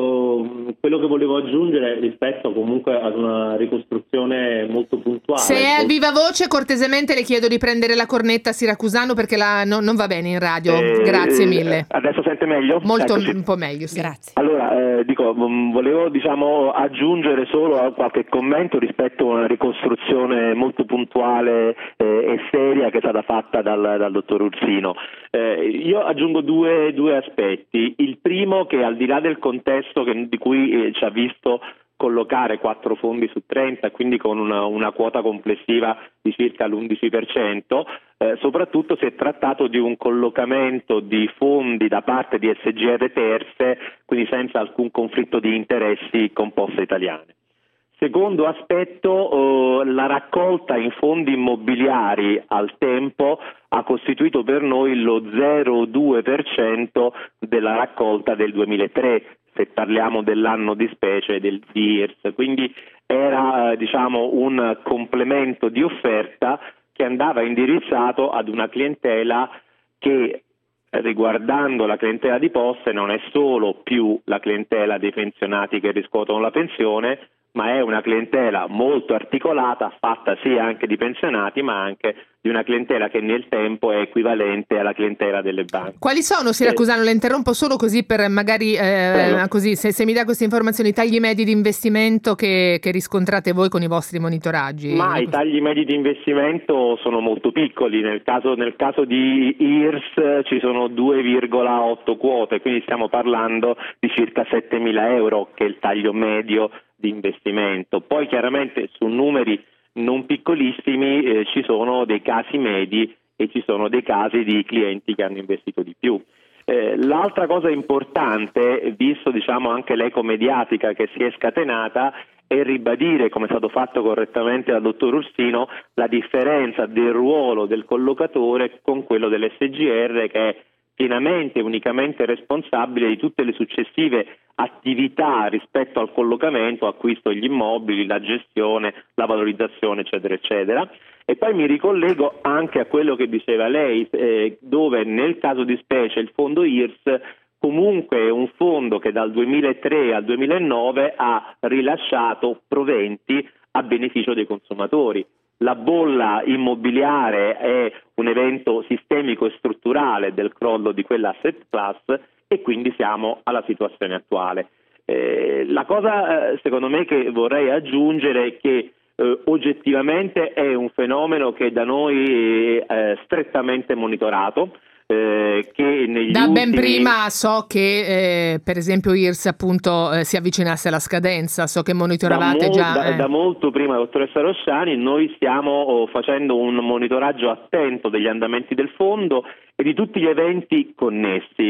io quello che volevo aggiungere rispetto comunque ad una ricostruzione molto puntuale. Se è al viva voce, cortesemente le chiedo di prendere la cornetta, Siracusano, perché la, no, non va bene in radio. Eh, Grazie mille. Adesso sente meglio? Molto, Eccoci. un po' meglio, sì. Grazie. Allora, eh, dico, volevo diciamo aggiungere solo qualche commento rispetto a una ricostruzione molto puntuale eh, e seria che è stata fatta dal, dal dottor Ursino. Eh, io aggiungo due, due aspetti. Il primo, che al di là del contesto che, di cui eh, ci ha visto collocare quattro fondi su trenta, quindi con una, una quota complessiva di circa l'undici per cento, eh, soprattutto si è trattato di un collocamento di fondi da parte di S G R terze, quindi senza alcun conflitto di interessi con Poste Italiane. Secondo aspetto, eh, la raccolta in fondi immobiliari al tempo ha costituito per noi lo zero virgola due per cento della raccolta del duemilatré, se parliamo dell'anno di specie del I R S, quindi era eh, diciamo un complemento di offerta che andava indirizzato ad una clientela che, riguardando la clientela di Poste, non è solo più la clientela dei pensionati che riscuotono la pensione, ma è una clientela molto articolata, fatta sia anche di pensionati, ma anche di una clientela che nel tempo è equivalente alla clientela delle banche. Quali sono, Siracusano, le interrompo solo così per magari, eh, così se, se mi dà queste informazioni, i tagli medi di investimento che, che riscontrate voi con i vostri monitoraggi? Ma i tagli medi di investimento sono molto piccoli, nel caso, nel caso di I R S ci sono due virgola otto quote, quindi stiamo parlando di circa settemila euro, che è il taglio medio di investimento. Poi chiaramente su numeri non piccolissimi eh, ci sono dei casi medi e ci sono dei casi di clienti che hanno investito di più. Eh, l'altra cosa importante, visto diciamo anche l'eco mediatica che si è scatenata, è ribadire, come è stato fatto correttamente dal dottor Ursino, la differenza del ruolo del collocatore con quello dell'S G R, che è pienamente e unicamente responsabile di tutte le successive attività rispetto al collocamento, acquisto degli immobili, la gestione, la valorizzazione, eccetera, eccetera. E poi mi ricollego anche a quello che diceva lei, eh, dove nel caso di specie il fondo I R S comunque è un fondo che dal duemilatré al duemilanove ha rilasciato proventi a beneficio dei consumatori. La bolla immobiliare è un evento sistemico e strutturale del crollo di quell'asset class e quindi siamo alla situazione attuale. Eh, la cosa eh, secondo me che vorrei aggiungere è che eh, oggettivamente è un fenomeno che da noi è eh, strettamente monitorato. Eh, che negli da ben ultimi... prima so che eh, per esempio I R S appunto eh, si avvicinasse alla scadenza, so che monitoravate da mo- già da, eh. da molto prima, dottoressa Rosciani, noi stiamo oh, facendo un monitoraggio attento degli andamenti del fondo e di tutti gli eventi connessi,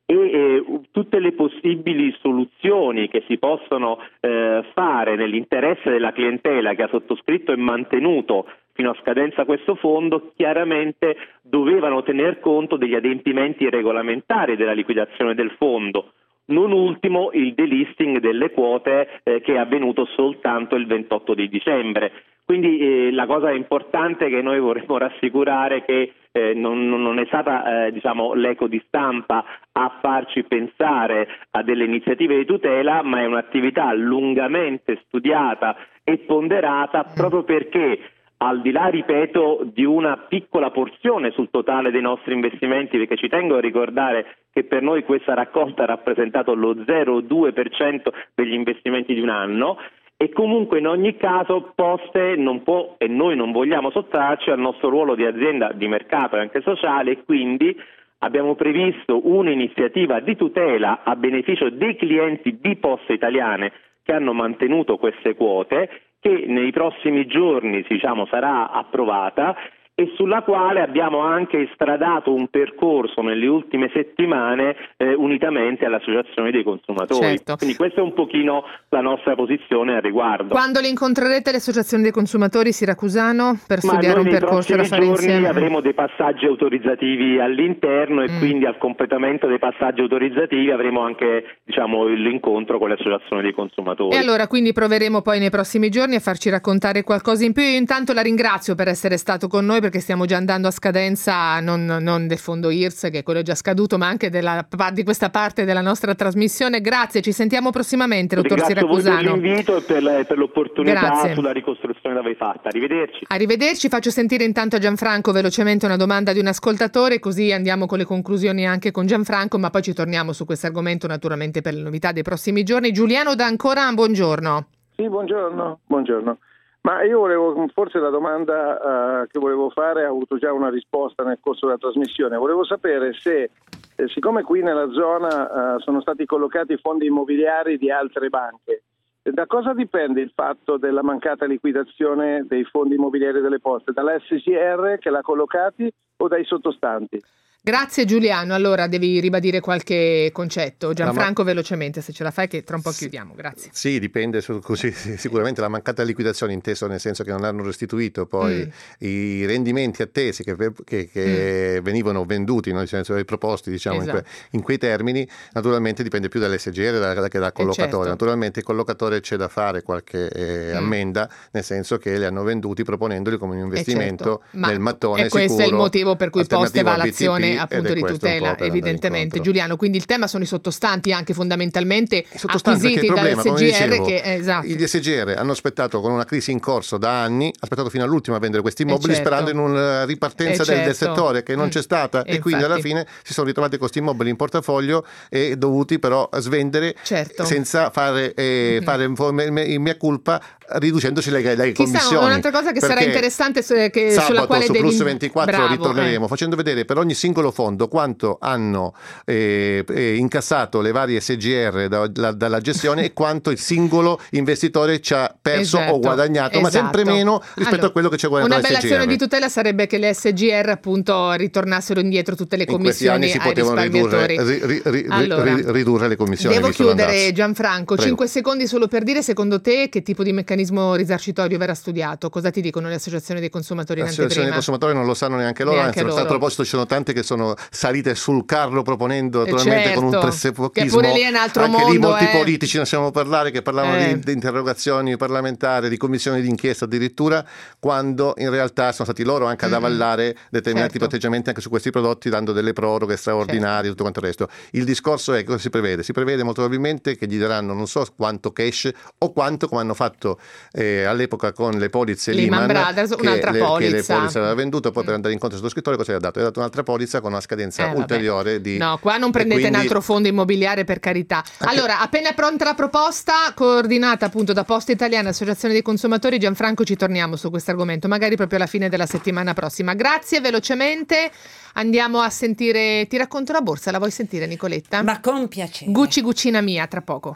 e eh, tutte le possibili soluzioni che si possono eh, fare nell'interesse della clientela che ha sottoscritto e mantenuto fino a scadenza questo fondo, chiaramente dovevano tener conto degli adempimenti regolamentari della liquidazione del fondo. Non ultimo il delisting delle quote eh, che è avvenuto soltanto il ventotto di dicembre. Quindi eh, la cosa importante che noi vorremmo rassicurare è che eh, non, non è stata eh, diciamo, l'eco di stampa a farci pensare a delle iniziative di tutela, ma è un'attività lungamente studiata e ponderata proprio perché, al di là, ripeto, di una piccola porzione sul totale dei nostri investimenti, perché ci tengo a ricordare che per noi questa raccolta ha rappresentato lo zero virgola due per cento degli investimenti di un anno, e comunque in ogni caso Poste non può e noi non vogliamo sottrarci al nostro ruolo di azienda di mercato e anche sociale, e quindi abbiamo previsto un'iniziativa di tutela a beneficio dei clienti di Poste Italiane che hanno mantenuto queste quote, che nei prossimi giorni diciamo, sarà approvata, e sulla quale abbiamo anche stradato un percorso nelle ultime settimane eh, unitamente all'Associazione dei Consumatori. Certo. Quindi questa è un pochino la nostra posizione al riguardo. Quando li incontrerete l'Associazione dei Consumatori siracusano per Ma studiare noi un percorso da fare giorni insieme? Avremo dei passaggi autorizzativi all'interno e mm. quindi al completamento dei passaggi autorizzativi avremo anche diciamo, l'incontro con l'Associazione dei Consumatori. E allora quindi proveremo poi nei prossimi giorni a farci raccontare qualcosa in più. Io intanto la ringrazio per essere stato con noi, perché stiamo già andando a scadenza non, non del fondo I R S, che quello è già scaduto, ma anche della, di questa parte della nostra trasmissione. Grazie, ci sentiamo prossimamente, dottor Ringrazio Siracusano. Voi per l'invito e per, la, per l'opportunità Grazie. Sulla ricostruzione che avete fatta. Arrivederci. Arrivederci, faccio sentire intanto a Gianfranco velocemente una domanda di un ascoltatore, così andiamo con le conclusioni anche con Gianfranco, ma poi ci torniamo su questo argomento naturalmente per le novità dei prossimi giorni. Giuliano da Ancora, buongiorno. Sì, buongiorno, buongiorno. Ma io volevo, forse la domanda uh, che volevo fare ha avuto già una risposta nel corso della trasmissione. Volevo sapere se, eh, siccome qui nella zona uh, sono stati collocati fondi immobiliari di altre banche, da cosa dipende il fatto della mancata liquidazione dei fondi immobiliari delle Poste? Dalla S G R che l'ha collocati o dai sottostanti? Grazie Giuliano, allora devi ribadire qualche concetto. Gianfranco, no, ma... velocemente se ce la fai, che tra un po' chiudiamo, grazie. Sì, dipende, su, così, sicuramente la mancata liquidazione, inteso nel senso che non hanno restituito poi mm. i rendimenti attesi che, che, che mm. venivano venduti, no, nel senso proposti diciamo esatto. in, que, in quei termini, naturalmente dipende più dall'S G R da, che dal collocatore. Certo. Naturalmente il collocatore c'è da fare qualche eh, mm. ammenda, nel senso che li hanno venduti proponendoli come un investimento certo. nel mattone sicuro. E questo è il motivo per cui Poste va all'azione appunto di tutela, evidentemente. Giuliano, quindi il tema sono i sottostanti anche fondamentalmente acquisiti dall'S G R, dicevo, che esatto. gli S G R hanno aspettato con una crisi in corso da anni, aspettato fino all'ultimo a vendere questi immobili, eh certo. sperando in una ripartenza eh del, certo. del settore che non mm. c'è stata e, e quindi alla fine si sono ritrovati questi immobili in portafoglio e dovuti però svendere certo. senza fare, eh, mm. fare in mia colpa, riducendosi le, le commissioni. Un'altra cosa che sarà interessante che, sabato, sulla quale su devi... Plus ventiquattro Bravo, ritorneremo eh. facendo vedere per ogni singolo fondo quanto hanno eh, eh, incassato le varie S G R da, da, dalla gestione e quanto il singolo investitore ci ha perso esatto, o guadagnato, esatto. ma sempre meno rispetto allora, a quello che ci ha guadagnato una bella l'S G R. azione di tutela sarebbe che le S G R appunto ritornassero indietro tutte le commissioni si ai risparmiatori. Ridurre, ri, ri, allora, ri, ridurre le commissioni. Devo chiudere Gianfranco, Prego. cinque secondi solo per dire secondo te che tipo di meccanismo risarcitorio verrà studiato? Cosa ti dicono le associazioni dei consumatori in anteprima? Le associazioni dei consumatori non lo sanno neanche loro, neanche anzi loro. a tal proposito ci sono tante che sono salite sul carro proponendo naturalmente certo, con un pressepochismo, che pure lì è un altro anche mondo, lì molti eh. politici ne stiamo parlare che parlavano eh. di, di interrogazioni parlamentari, di commissioni d'inchiesta addirittura, quando in realtà sono stati loro anche ad avallare mm-hmm. determinati certo. atteggiamenti anche su questi prodotti, dando delle proroghe straordinarie, certo. tutto quanto il resto. Il discorso è cosa si prevede? Si prevede molto probabilmente che gli daranno non so quanto cash o quanto, come hanno fatto eh, all'epoca con le polizze Lehman, Lehman Brothers, che un'altra le, polizza. che le polizze aveva venduto, poi mm. per andare incontro al sottoscrittore cosa gli ha dato? Gli ha dato un'altra polizza con una scadenza eh, ulteriore di... No, qua non prendete quindi... un altro fondo immobiliare, per carità. Anche... Allora, appena è pronta la proposta, coordinata appunto da Poste Italiane, Associazione dei Consumatori, Gianfranco, ci torniamo su questo argomento, magari proprio alla fine della settimana prossima. Grazie, velocemente andiamo a sentire Ti racconto la borsa, la vuoi sentire Nicoletta? Ma con piacere. Gucci Guccina mia, tra poco.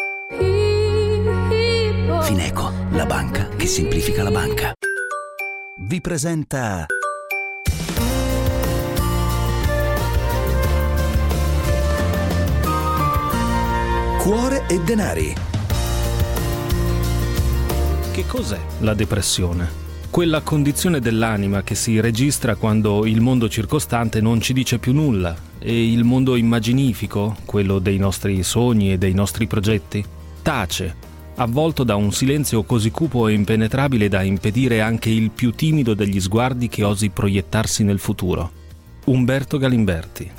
Fineco, la banca che semplifica la banca, vi presenta Cuore e denari. Che cos'è la depressione? Quella condizione dell'anima che si registra quando il mondo circostante non ci dice più nulla e il mondo immaginifico, quello dei nostri sogni e dei nostri progetti, tace, avvolto da un silenzio così cupo e impenetrabile da impedire anche il più timido degli sguardi che osi proiettarsi nel futuro. Umberto Galimberti.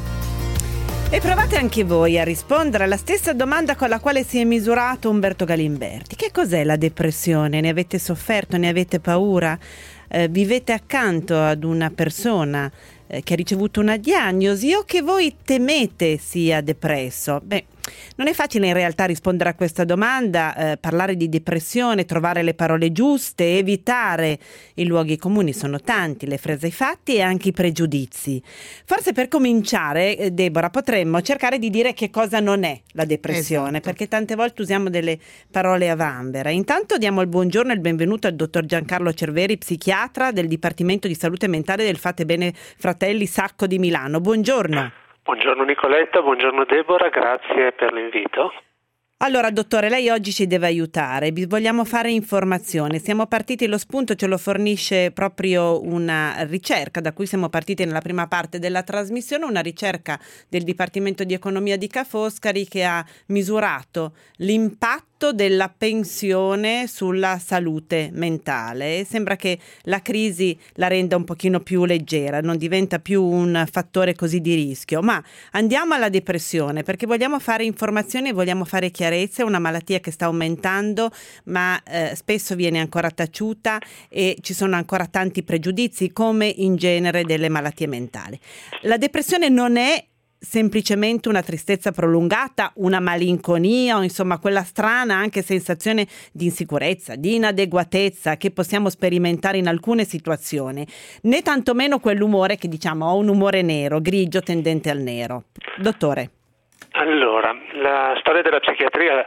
E provate anche voi a rispondere alla stessa domanda con la quale si è misurato Umberto Galimberti. Che cos'è la depressione? Ne avete sofferto? Ne avete paura? Eh, vivete accanto ad una persona eh, che ha ricevuto una diagnosi o che voi temete sia depresso? Beh, non è facile in realtà rispondere a questa domanda, eh, parlare di depressione, trovare le parole giuste, evitare i luoghi comuni sono tanti, le frasi ai fatti e anche i pregiudizi. Forse per cominciare, eh, Deborah, potremmo cercare di dire che cosa non è la depressione, esatto. Perché tante volte usiamo delle parole a vanvera. Intanto diamo il buongiorno e il benvenuto al dottor Giancarlo Cerveri, psichiatra del Dipartimento di Salute Mentale del Fate Bene Fratelli Sacco di Milano. Buongiorno. Buongiorno Nicoletta, buongiorno Deborah, grazie per l'invito. Allora dottore, lei oggi ci deve aiutare, vogliamo fare informazione, siamo partiti, lo spunto ce lo fornisce proprio una ricerca da cui siamo partiti nella prima parte della trasmissione, una ricerca del Dipartimento di Economia di Ca' Foscari che ha misurato l'impatto della pensione sulla salute mentale. Sembra che la crisi la renda un pochino più leggera, non diventa più un fattore così di rischio, ma andiamo alla depressione perché vogliamo fare informazione e vogliamo fare chiarezza. È una malattia che sta aumentando ma eh, spesso viene ancora taciuta e ci sono ancora tanti pregiudizi come in genere delle malattie mentali. La depressione non è semplicemente una tristezza prolungata, una malinconia o insomma quella strana anche sensazione di insicurezza, di inadeguatezza che possiamo sperimentare in alcune situazioni, né tantomeno quell'umore che diciamo ho un umore nero, grigio, tendente al nero. Dottore. Allora, la storia della psichiatria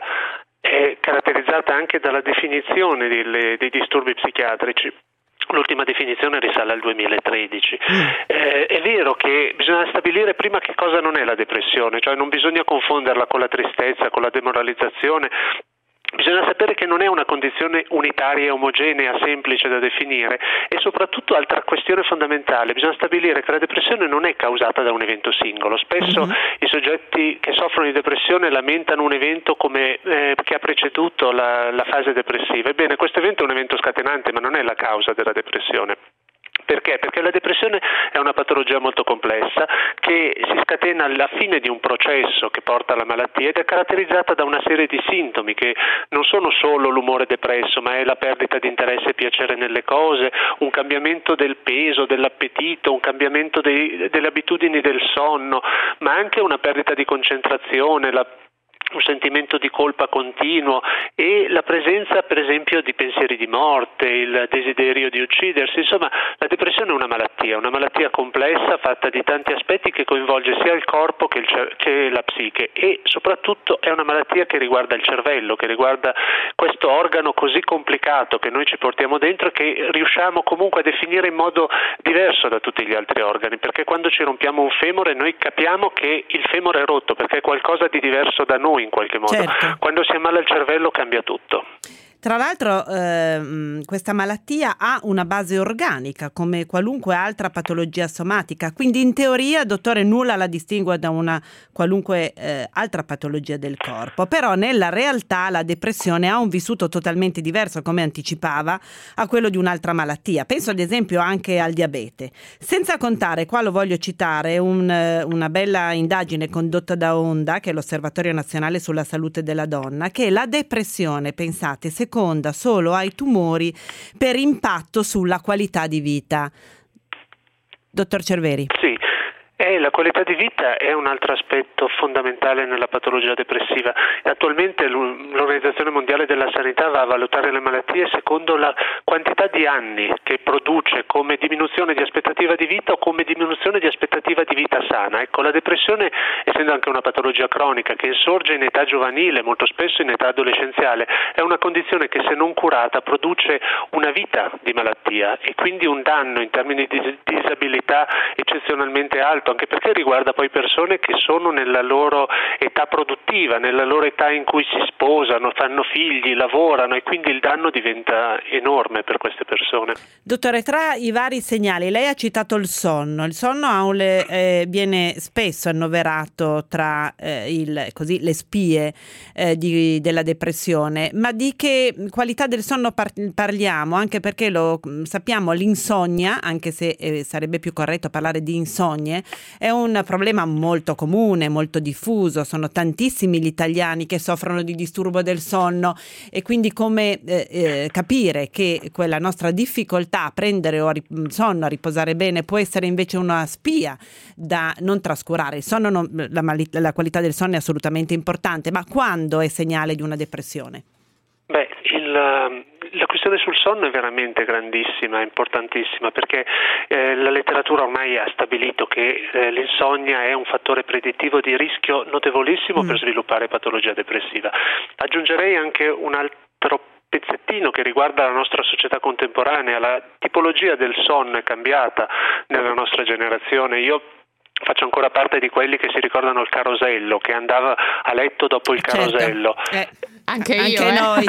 è caratterizzata anche dalla definizione delle, dei disturbi psichiatrici. L'ultima definizione risale al duemilatredici. Eh, è vero che bisogna stabilire prima che cosa non è la depressione, cioè non bisogna confonderla con la tristezza, con la demoralizzazione. Bisogna sapere che non è una condizione unitaria e omogenea, semplice da definire e soprattutto altra questione fondamentale, bisogna stabilire che la depressione non è causata da un evento singolo. Spesso uh-huh. i soggetti che soffrono di depressione lamentano un evento come eh, che ha preceduto la, la fase depressiva. Ebbene, questo evento è un evento scatenante ma non è la causa della depressione. Perché? Perché la depressione è una patologia molto complessa che si scatena alla fine di un processo che porta alla malattia ed è caratterizzata da una serie di sintomi che non sono solo l'umore depresso, ma è la perdita di interesse e piacere nelle cose, un cambiamento del peso, dell'appetito, un cambiamento dei, delle abitudini del sonno, ma anche una perdita di concentrazione, la un sentimento di colpa continuo e la presenza per esempio di pensieri di morte, il desiderio di uccidersi. Insomma, la depressione è una malattia, una malattia complessa fatta di tanti aspetti che coinvolge sia il corpo che, il cer- che la psiche e soprattutto è una malattia che riguarda il cervello, che riguarda questo organo così complicato che noi ci portiamo dentro e che riusciamo comunque a definire in modo diverso da tutti gli altri organi, perché quando ci rompiamo un femore noi capiamo che il femore è rotto perché è qualcosa di diverso da noi in qualche modo. Certo. Quando si ammala il cervello cambia tutto. Tra l'altro ehm, questa malattia ha una base organica come qualunque altra patologia somatica, quindi in teoria, dottore, nulla la distingue da una qualunque eh, altra patologia del corpo, però nella realtà la depressione ha un vissuto totalmente diverso, come anticipava, a quello di un'altra malattia. Penso ad esempio anche al diabete, senza contare, qua lo voglio citare, un, una bella indagine condotta da ONDA, che è l'Osservatorio Nazionale sulla Salute della Donna, che la depressione, pensate, secondo seconda solo ai tumori per impatto sulla qualità di vita. Dottor Cerveri. Sì. Eh, la qualità di vita è un altro aspetto fondamentale nella patologia depressiva. Attualmente l'Organizzazione Mondiale della Sanità va a valutare le malattie secondo la quantità di anni che produce come diminuzione di aspettativa di vita o come diminuzione di aspettativa di vita sana. Ecco, la depressione, essendo anche una patologia cronica che insorge in età giovanile, molto spesso in età adolescenziale, è una condizione che se non curata produce una vita di malattia e quindi un danno in termini di disabilità eccezionalmente alto, anche perché riguarda poi persone che sono nella loro età produttiva, nella loro età in cui si sposano, fanno figli, lavorano, e quindi il danno diventa enorme per queste persone. Dottore, tra i vari segnali, lei ha citato il sonno. Il sonno ha un le, eh, viene spesso annoverato tra eh, il, così, le spie eh, di, della depressione, ma di che qualità del sonno par- parliamo? Anche perché lo sappiamo, l'insonnia, anche se eh, sarebbe più corretto parlare di insonnie, è un problema molto comune, molto diffuso. Sono tantissimi gli italiani che soffrono di disturbo del sonno, e quindi come eh, eh, capire che quella nostra difficoltà a prendere o a rip- sonno, a riposare bene, può essere invece una spia da non trascurare. Il sonno non, la, mali- la qualità del sonno è assolutamente importante, ma quando è segnale di una depressione? Beh, il, la questione sul sonno è veramente grandissima, è importantissima, perché eh, la letteratura ormai ha stabilito che eh, l'insonnia è un fattore predittivo di rischio notevolissimo mm. per sviluppare patologia depressiva. Aggiungerei anche un altro pezzettino che riguarda la nostra società contemporanea. La tipologia del sonno è cambiata nella nostra generazione. Io faccio ancora parte di quelli che si ricordano il carosello, che andava a letto dopo il carosello. Certo. Eh, anche io, anche eh. noi.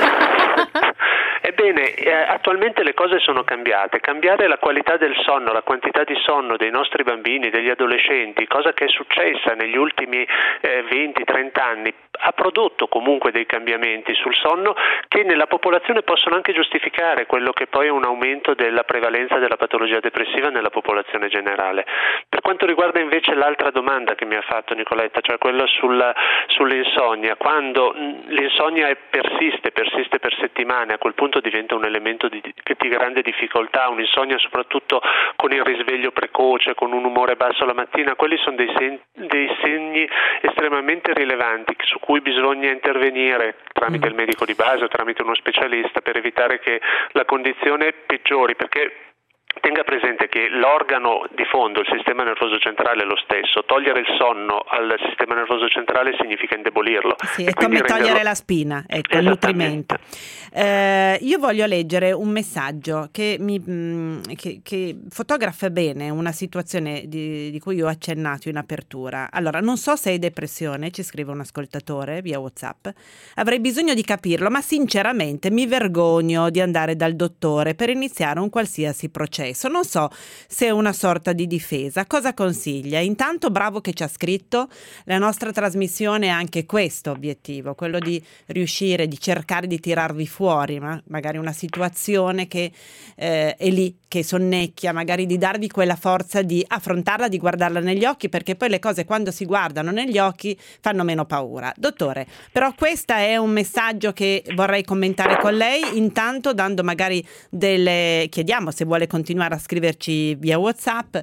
Ebbene, eh, attualmente le cose sono cambiate. Cambiare la qualità del sonno, la quantità di sonno dei nostri bambini, degli adolescenti, cosa che è successa negli ultimi eh, venti trenta anni, ha prodotto comunque dei cambiamenti sul sonno che nella popolazione possono anche giustificare quello che poi è un aumento della prevalenza della patologia depressiva nella popolazione generale. Per quanto riguarda invece l'altra domanda che mi ha fatto Nicoletta, cioè quella sulla, sull'insonnia, quando l'insonnia è, persiste, persiste per settimane, a quel punto diventa un elemento di, di grande difficoltà, un'insonnia soprattutto con il risveglio precoce, con un umore basso la mattina, quelli sono dei, sen- dei segni estremamente rilevanti su cui bisogna intervenire tramite il medico di base o tramite uno specialista per evitare che la condizione peggiori, perché tenga presente che l'organo di fondo, il sistema nervoso centrale è lo stesso. Togliere il sonno al sistema nervoso centrale significa indebolirlo. Sì, è come togliere renderlo... la spina, ecco, il nutrimento. Eh, io voglio leggere un messaggio che, mi, mh, che, che fotografa bene una situazione di, di cui ho accennato in apertura. Allora, non so se è depressione, ci scrive un ascoltatore via WhatsApp. Avrei bisogno di capirlo, ma sinceramente mi vergogno di andare dal dottore per iniziare un qualsiasi processo. Non so se è una sorta di difesa. Cosa consiglia? Intanto bravo che ci ha scritto. La nostra trasmissione ha anche questo obiettivo, quello di riuscire, di cercare di tirarvi fuori, ma magari una situazione che eh, è lì, che sonnecchia, magari di darvi quella forza di affrontarla, di guardarla negli occhi, perché poi le cose quando si guardano negli occhi fanno meno paura. Dottore, però questo è un messaggio che vorrei commentare con lei, intanto dando magari delle... chiediamo se vuole continuare a scriverci via WhatsApp.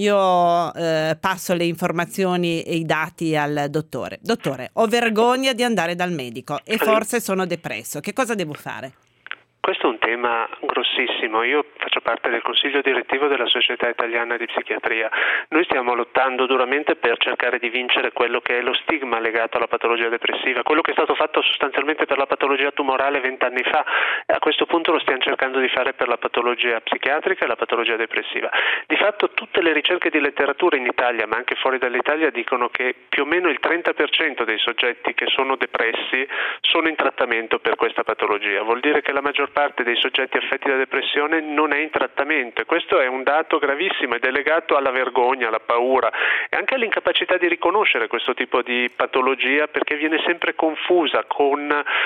Io eh, passo le informazioni e i dati al dottore. Dottore, ho vergogna di andare dal medico e forse sono depresso. Che cosa devo fare? Questo è un tema grossissimo. Io faccio parte del consiglio direttivo della Società Italiana di Psichiatria. Noi stiamo lottando duramente per cercare di vincere quello che è lo stigma legato alla patologia depressiva, quello che è stato fatto sostanzialmente per la patologia tumorale vent'anni fa. A questo punto lo stiamo cercando di fare per la patologia psichiatrica e la patologia depressiva. Di fatto tutte le ricerche di letteratura in Italia, ma anche fuori dall'Italia, dicono che più o meno il trenta per cento dei soggetti che sono depressi sono in trattamento per questa patologia. Vuol dire che la maggior parte dei soggetti affetti da depressione non è in trattamento, e questo è un dato gravissimo ed è legato alla vergogna, alla paura e anche all'incapacità di riconoscere questo tipo di patologia, perché viene sempre confusa con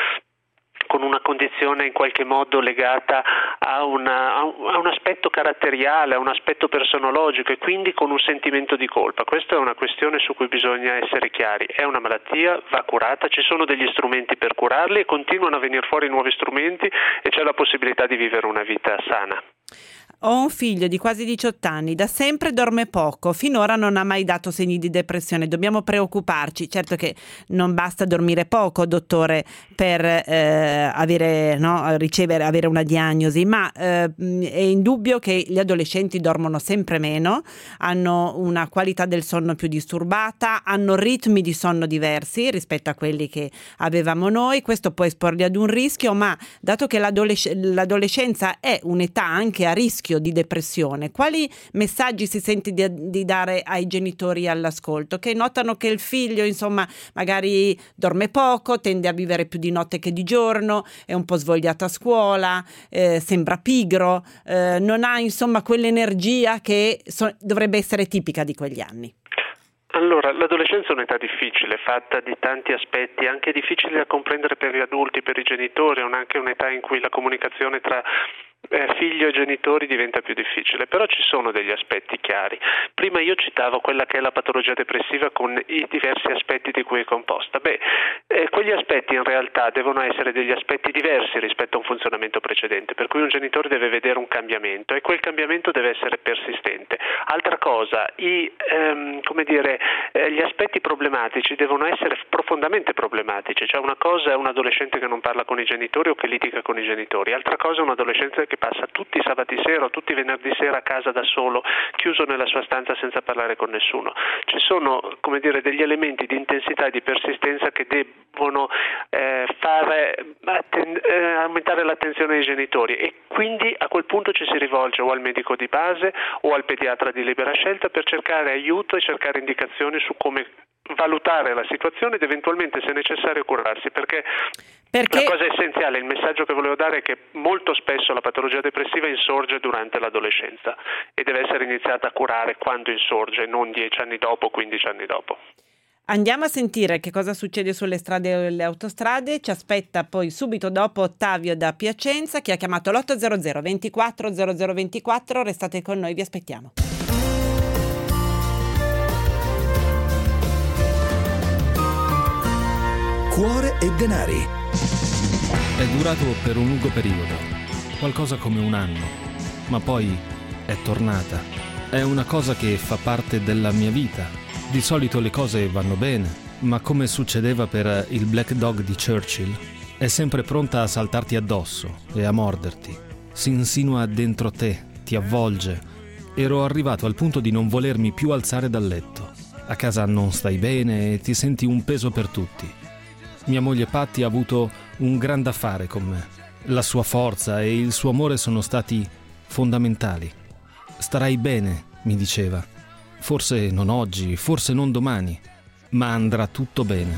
con una condizione in qualche modo legata a, una, a un aspetto caratteriale, a un aspetto personologico, e quindi con un sentimento di colpa. Questa è una questione su cui bisogna essere chiari. È una malattia, va curata, ci sono degli strumenti per curarli e continuano a venire fuori nuovi strumenti e c'è la possibilità di vivere una vita sana. Ho un figlio di quasi diciotto anni, da sempre dorme poco, finora non ha mai dato segni di depressione. Dobbiamo preoccuparci? Certo che non basta dormire poco, dottore, per eh, avere, no, ricevere, avere una diagnosi, ma eh, è indubbio che gli adolescenti dormono sempre meno, hanno una qualità del sonno più disturbata, hanno ritmi di sonno diversi rispetto a quelli che avevamo noi. Questo può esporli ad un rischio, ma dato che l'adolesc- l'adolescenza è un'età anche a rischio rischio di depressione, quali messaggi si sente di, di dare ai genitori all'ascolto, che notano che il figlio, insomma, magari dorme poco, tende a vivere più di notte che di giorno, è un po' svogliato a scuola, eh, sembra pigro, eh, non ha insomma quell'energia che so- dovrebbe essere tipica di quegli anni? Allora, l'adolescenza è un'età difficile, fatta di tanti aspetti, anche difficili da comprendere per gli adulti, per i genitori, è anche un'età in cui la comunicazione tra eh, figlio e genitori diventa più difficile, però ci sono degli aspetti chiari. Prima io citavo quella che è la patologia depressiva con i diversi aspetti di cui è composta. Beh, eh, quegli aspetti in realtà devono essere degli aspetti diversi rispetto a un funzionamento precedente, per cui un genitore deve vedere un cambiamento e quel cambiamento deve essere persistente. Altra cosa, i, ehm, come dire, eh, gli aspetti problematici devono essere profondamente problematici, cioè una cosa è un adolescente che non parla con i genitori o che litiga con i genitori, altra cosa è un adolescente che passa tutti i sabati sera o tutti i venerdì sera a casa da solo, chiuso nella sua stanza senza parlare con nessuno. Ci sono, come dire, degli elementi di intensità e di persistenza che debbono eh, fare atten- eh, aumentare l'attenzione dei genitori, e quindi a quel punto ci si rivolge o al medico di base o al pediatra di libera scelta per cercare aiuto e cercare indicazioni su come valutare la situazione ed eventualmente, se necessario, curarsi, perché, perché la cosa essenziale, il messaggio che volevo dare è che molto spesso la patologia depressiva insorge durante l'adolescenza e deve essere iniziata a curare quando insorge, non dieci anni dopo, quindici anni dopo. Andiamo a sentire che cosa succede sulle strade e le autostrade. Ci aspetta poi subito dopo Ottavio da Piacenza, che ha chiamato l'otto zero zero ventiquattro zero zero ventiquattro. Restate con noi, vi aspettiamo. Cuore e denari. È durato per un lungo periodo, qualcosa come un anno, ma poi è tornata. È una cosa che fa parte della mia vita. Di solito le cose vanno bene, ma come succedeva per il Black Dog di Churchill, è sempre pronta a saltarti addosso e a morderti. Si insinua dentro te, ti avvolge. Ero arrivato al punto di non volermi più alzare dal letto. A casa non stai bene e ti senti un peso per tutti. Mia moglie Patti ha avuto un gran da fare con me. La sua forza e il suo amore sono stati fondamentali. Starai bene, mi diceva. Forse non oggi, forse non domani, ma andrà tutto bene.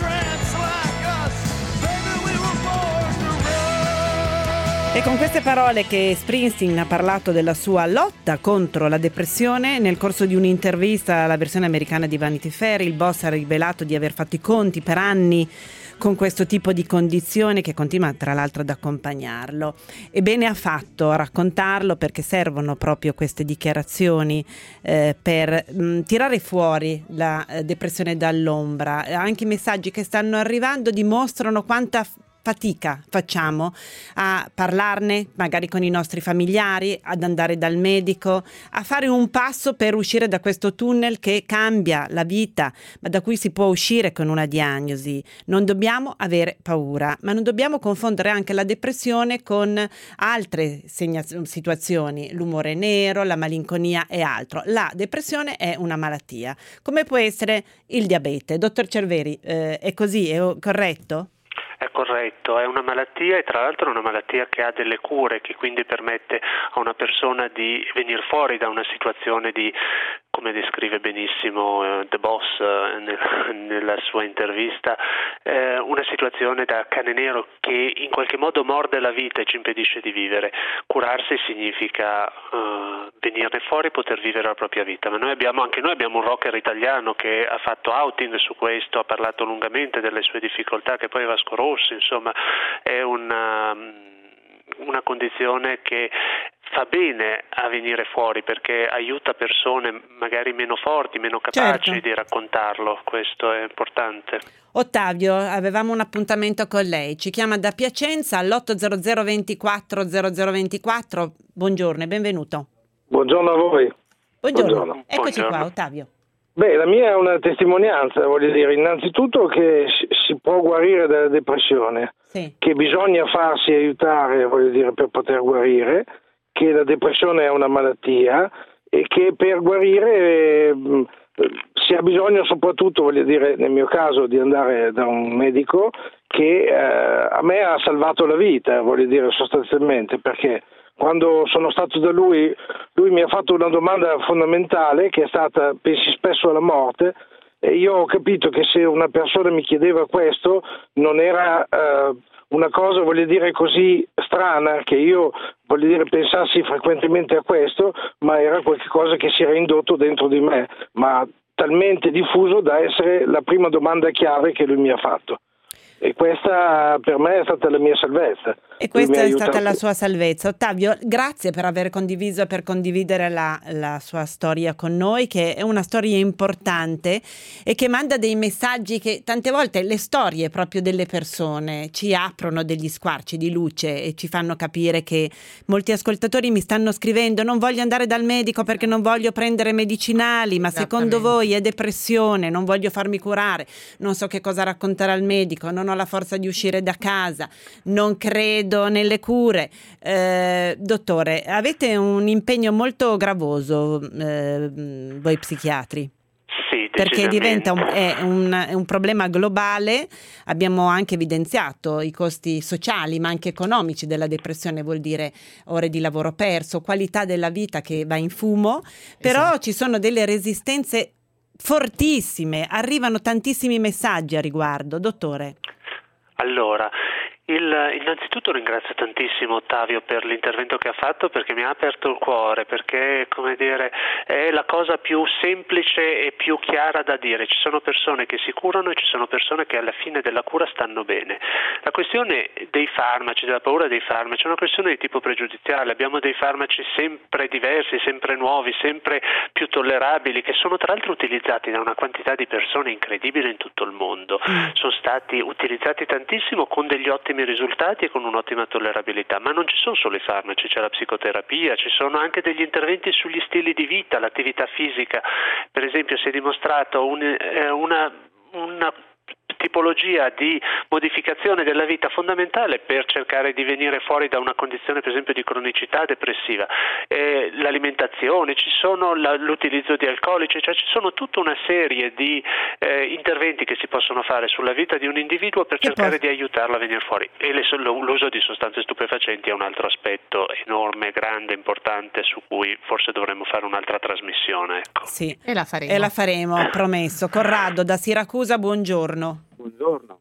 E con queste parole che Springsteen ha parlato della sua lotta contro la depressione, nel corso di un'intervista alla versione americana di Vanity Fair, il boss ha rivelato di aver fatto i conti per anni con questo tipo di condizione che continua tra l'altro ad accompagnarlo. E bene ha fatto a raccontarlo, perché servono proprio queste dichiarazioni eh, per mh, tirare fuori la eh, depressione dall'ombra. Anche i messaggi che stanno arrivando dimostrano quanta fatica facciamo a parlarne magari con i nostri familiari, ad andare dal medico, a fare un passo per uscire da questo tunnel che cambia la vita, ma da cui si può uscire con una diagnosi. Non dobbiamo avere paura, ma non dobbiamo confondere anche la depressione con altre segna- situazioni, l'umore nero, la malinconia e altro. La depressione è una malattia, come può essere il diabete. Dottor Cerveri, eh, è così, è corretto? È corretto, è una malattia e tra l'altro è una malattia che ha delle cure, che quindi permette a una persona di venire fuori da una situazione di, come descrive benissimo uh, The Boss uh, nel, nella sua intervista, uh, una situazione da cane nero che in qualche modo morde la vita e ci impedisce di vivere. Curarsi significa uh, venirne fuori e poter vivere la propria vita, ma noi abbiamo, anche noi abbiamo un rocker italiano che ha fatto outing su questo, ha parlato lungamente delle sue difficoltà, che poi Vasco Rossi, insomma è una, una condizione che fa bene a venire fuori, perché aiuta persone magari meno forti, meno capaci certo. di raccontarlo, questo è importante. Ottavio, avevamo un appuntamento con lei, ci chiama da Piacenza all'otto zero zero ventiquattro zero zero ventiquattro. Buongiorno e benvenuto. Buongiorno a voi. Buongiorno, Buongiorno. Eccoci Buongiorno. qua, Ottavio. Beh, la mia è una testimonianza, voglio dire, innanzitutto che si può guarire dalla depressione, sì. che bisogna farsi aiutare, voglio dire, per poter guarire, che la depressione è una malattia e che per guarire eh, si ha bisogno soprattutto, voglio dire, nel mio caso, di andare da un medico che eh, a me ha salvato la vita, voglio dire, sostanzialmente, perché quando sono stato da lui, lui mi ha fatto una domanda fondamentale che è stata: pensi spesso alla morte? E io ho capito che se una persona mi chiedeva questo non era eh, una cosa, voglio dire, così strana che io, voglio dire, pensassi frequentemente a questo, ma era qualcosa che si era indotto dentro di me, ma talmente diffuso da essere la prima domanda chiave che lui mi ha fatto. E questa per me è stata la mia salvezza. E questa è stata la sua salvezza. Ottavio, grazie per aver condiviso e per condividere la, la sua storia con noi, che è una storia importante e che manda dei messaggi che tante volte le storie proprio delle persone ci aprono degli squarci di luce e ci fanno capire che molti ascoltatori mi stanno scrivendo: non voglio andare dal medico perché non voglio prendere medicinali, ma secondo voi è depressione, non voglio farmi curare, non so che cosa raccontare al medico, non ho la forza di uscire da casa, non credo nelle cure. Eh, dottore, avete un impegno molto gravoso eh, voi psichiatri. Sì, perché diventa un, è, un, è un problema globale. Abbiamo anche evidenziato i costi sociali ma anche economici della depressione, vuol dire ore di lavoro perso, qualità della vita che va in fumo, però esatto. Ci sono delle resistenze fortissime, arrivano tantissimi messaggi a riguardo, dottore. Allora, il, innanzitutto ringrazio tantissimo Ottavio per l'intervento che ha fatto, perché mi ha aperto il cuore, perché, come dire, è la cosa più semplice e più chiara da dire. Ci sono persone che si curano e ci sono persone che alla fine della cura stanno bene. La questione dei farmaci, della paura dei farmaci, è una questione di tipo pregiudiziale. Abbiamo dei farmaci sempre diversi, sempre nuovi, sempre più tollerabili, che sono tra l'altro utilizzati da una quantità di persone incredibile in tutto il mondo. Mm. Sono stati utilizzati tantissimo con degli ottimi risultati e con un'ottima tollerabilità, ma non ci sono solo i farmaci, c'è la psicoterapia, ci sono anche degli interventi sugli stili di vita, l'attività fisica. Per esempio si è dimostrato un, eh, una, una tipologia di modificazione della vita fondamentale per cercare di venire fuori da una condizione, per esempio, di cronicità depressiva. Eh, l'alimentazione, ci sono la, l'utilizzo di alcolici, cioè ci sono tutta una serie di eh, interventi che si possono fare sulla vita di un individuo per cercare di aiutarlo a venire fuori. E le, l'uso di sostanze stupefacenti è un altro aspetto enorme, grande, importante, su cui forse dovremmo fare un'altra trasmissione. Ecco. Sì, e la faremo. E la faremo, promesso. Corrado da Siracusa, buongiorno. Buongiorno.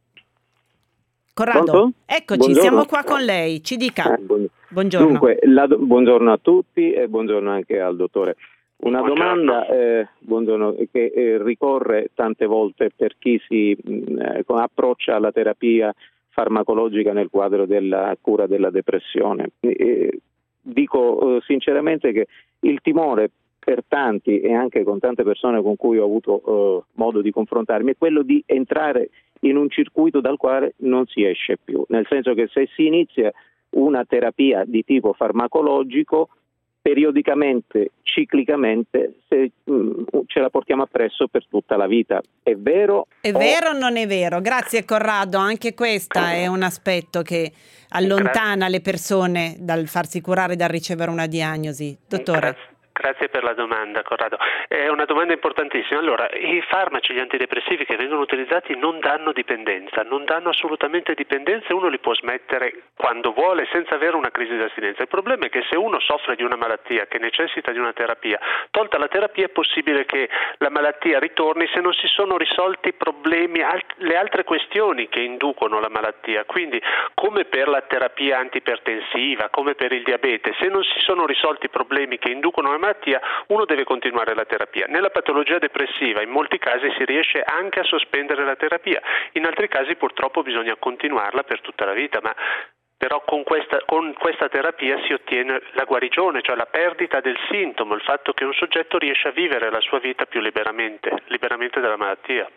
Corrado, Pronto? eccoci, Buongiorno. siamo qua con lei, ci dica. Eh, buon... Buongiorno. Dunque, la do... buongiorno a tutti e buongiorno anche al dottore. Una buongiorno. domanda eh, buongiorno, che eh, ricorre tante volte per chi si mh, approccia alla terapia farmacologica nel quadro della cura della depressione. E, dico eh, sinceramente che il timore per tanti e anche con tante persone con cui ho avuto eh, modo di confrontarmi è quello di entrare in un circuito dal quale non si esce più, nel senso che se si inizia una terapia di tipo farmacologico, periodicamente, ciclicamente, se, mh, ce la portiamo appresso per tutta la vita. È vero? È o... vero o non è vero? Grazie Corrado, anche questo è un aspetto che allontana le persone dal farsi curare, dal ricevere una diagnosi. Dottore. Grazie. Grazie per la domanda, Corrado. È una domanda importantissima. Allora, i farmaci, gli antidepressivi che vengono utilizzati non danno dipendenza, non danno assolutamente dipendenza e uno li può smettere quando vuole senza avere una crisi di astinenza. Il problema è che se uno soffre di una malattia che necessita di una terapia, tolta la terapia è possibile che la malattia ritorni se non si sono risolti i problemi, le altre questioni che inducono la malattia. Quindi, come per la terapia antipertensiva, come per il diabete, se non si sono risolti i problemi che inducono la malattia, uno deve continuare la terapia. Nella patologia depressiva in molti casi si riesce anche a sospendere la terapia, in altri casi purtroppo bisogna continuarla per tutta la vita, ma però con questa, con questa terapia si ottiene la guarigione, cioè la perdita del sintomo, il fatto che un soggetto riesce a vivere la sua vita più liberamente, liberamente dalla malattia.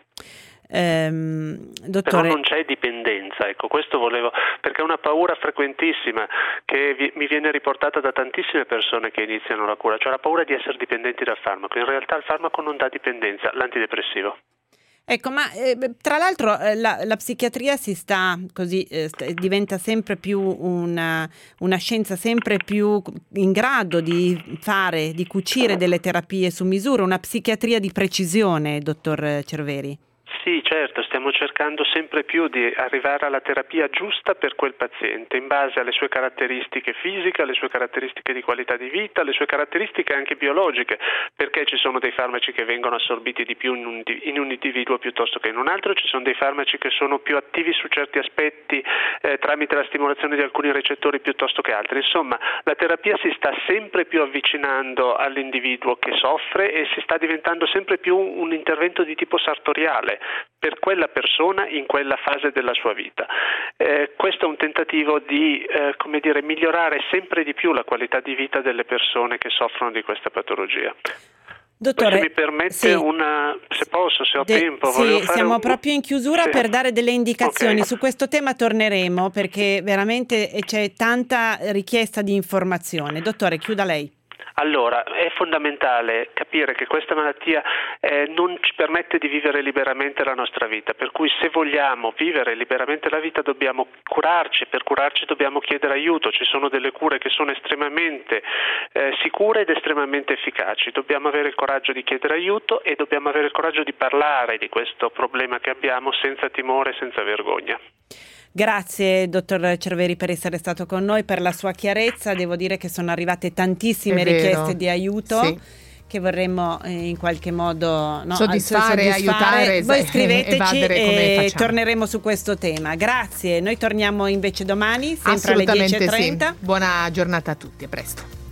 Ehm, dottore... Però non c'è dipendenza, ecco, questo volevo, perché è una paura frequentissima che vi, mi viene riportata da tantissime persone che iniziano la cura, cioè la paura di essere dipendenti dal farmaco. In realtà il farmaco non dà dipendenza, l'antidepressivo. Ecco, ma eh, tra l'altro eh, la, la psichiatria si sta così, eh, st- diventa sempre più una, una scienza sempre più in grado di fare, di cucire delle terapie su misura, una psichiatria di precisione, dottor Cerveri. Sì, certo, stiamo cercando sempre più di arrivare alla terapia giusta per quel paziente, in base alle sue caratteristiche fisiche, alle sue caratteristiche di qualità di vita, alle sue caratteristiche anche biologiche, perché ci sono dei farmaci che vengono assorbiti di più in un, in un individuo piuttosto che in un altro, ci sono dei farmaci che sono più attivi su certi aspetti eh, tramite la stimolazione di alcuni recettori piuttosto che altri. Insomma, la terapia si sta sempre più avvicinando all'individuo che soffre e si sta diventando sempre più un intervento di tipo sartoriale per quella persona in quella fase della sua vita. Eh, questo è un tentativo di eh, come dire, migliorare sempre di più la qualità di vita delle persone che soffrono di questa patologia. Dottore, se mi permette sì. una, se posso, se ho De, tempo, sì, volevo fare siamo un... proprio in chiusura sì. per dare delle indicazioni. Okay. Su questo tema torneremo perché veramente c'è tanta richiesta di informazione. Dottore, chiuda lei. Allora, è fondamentale capire che questa malattia eh, non ci permette di vivere liberamente la nostra vita, per cui se vogliamo vivere liberamente la vita dobbiamo curarci, per curarci dobbiamo chiedere aiuto, ci sono delle cure che sono estremamente eh, sicure ed estremamente efficaci, dobbiamo avere il coraggio di chiedere aiuto e dobbiamo avere il coraggio di parlare di questo problema che abbiamo senza timore, senza vergogna. Grazie dottor Cerveri per essere stato con noi, per la sua chiarezza. Devo dire che sono arrivate tantissime richieste di aiuto sì. che vorremmo eh, in qualche modo no, soddisfare, aiutare. Voi scriveteci e, e torneremo su questo tema. Grazie, noi torniamo invece domani sempre alle dieci e trenta. Sì. Buona giornata a tutti, a presto.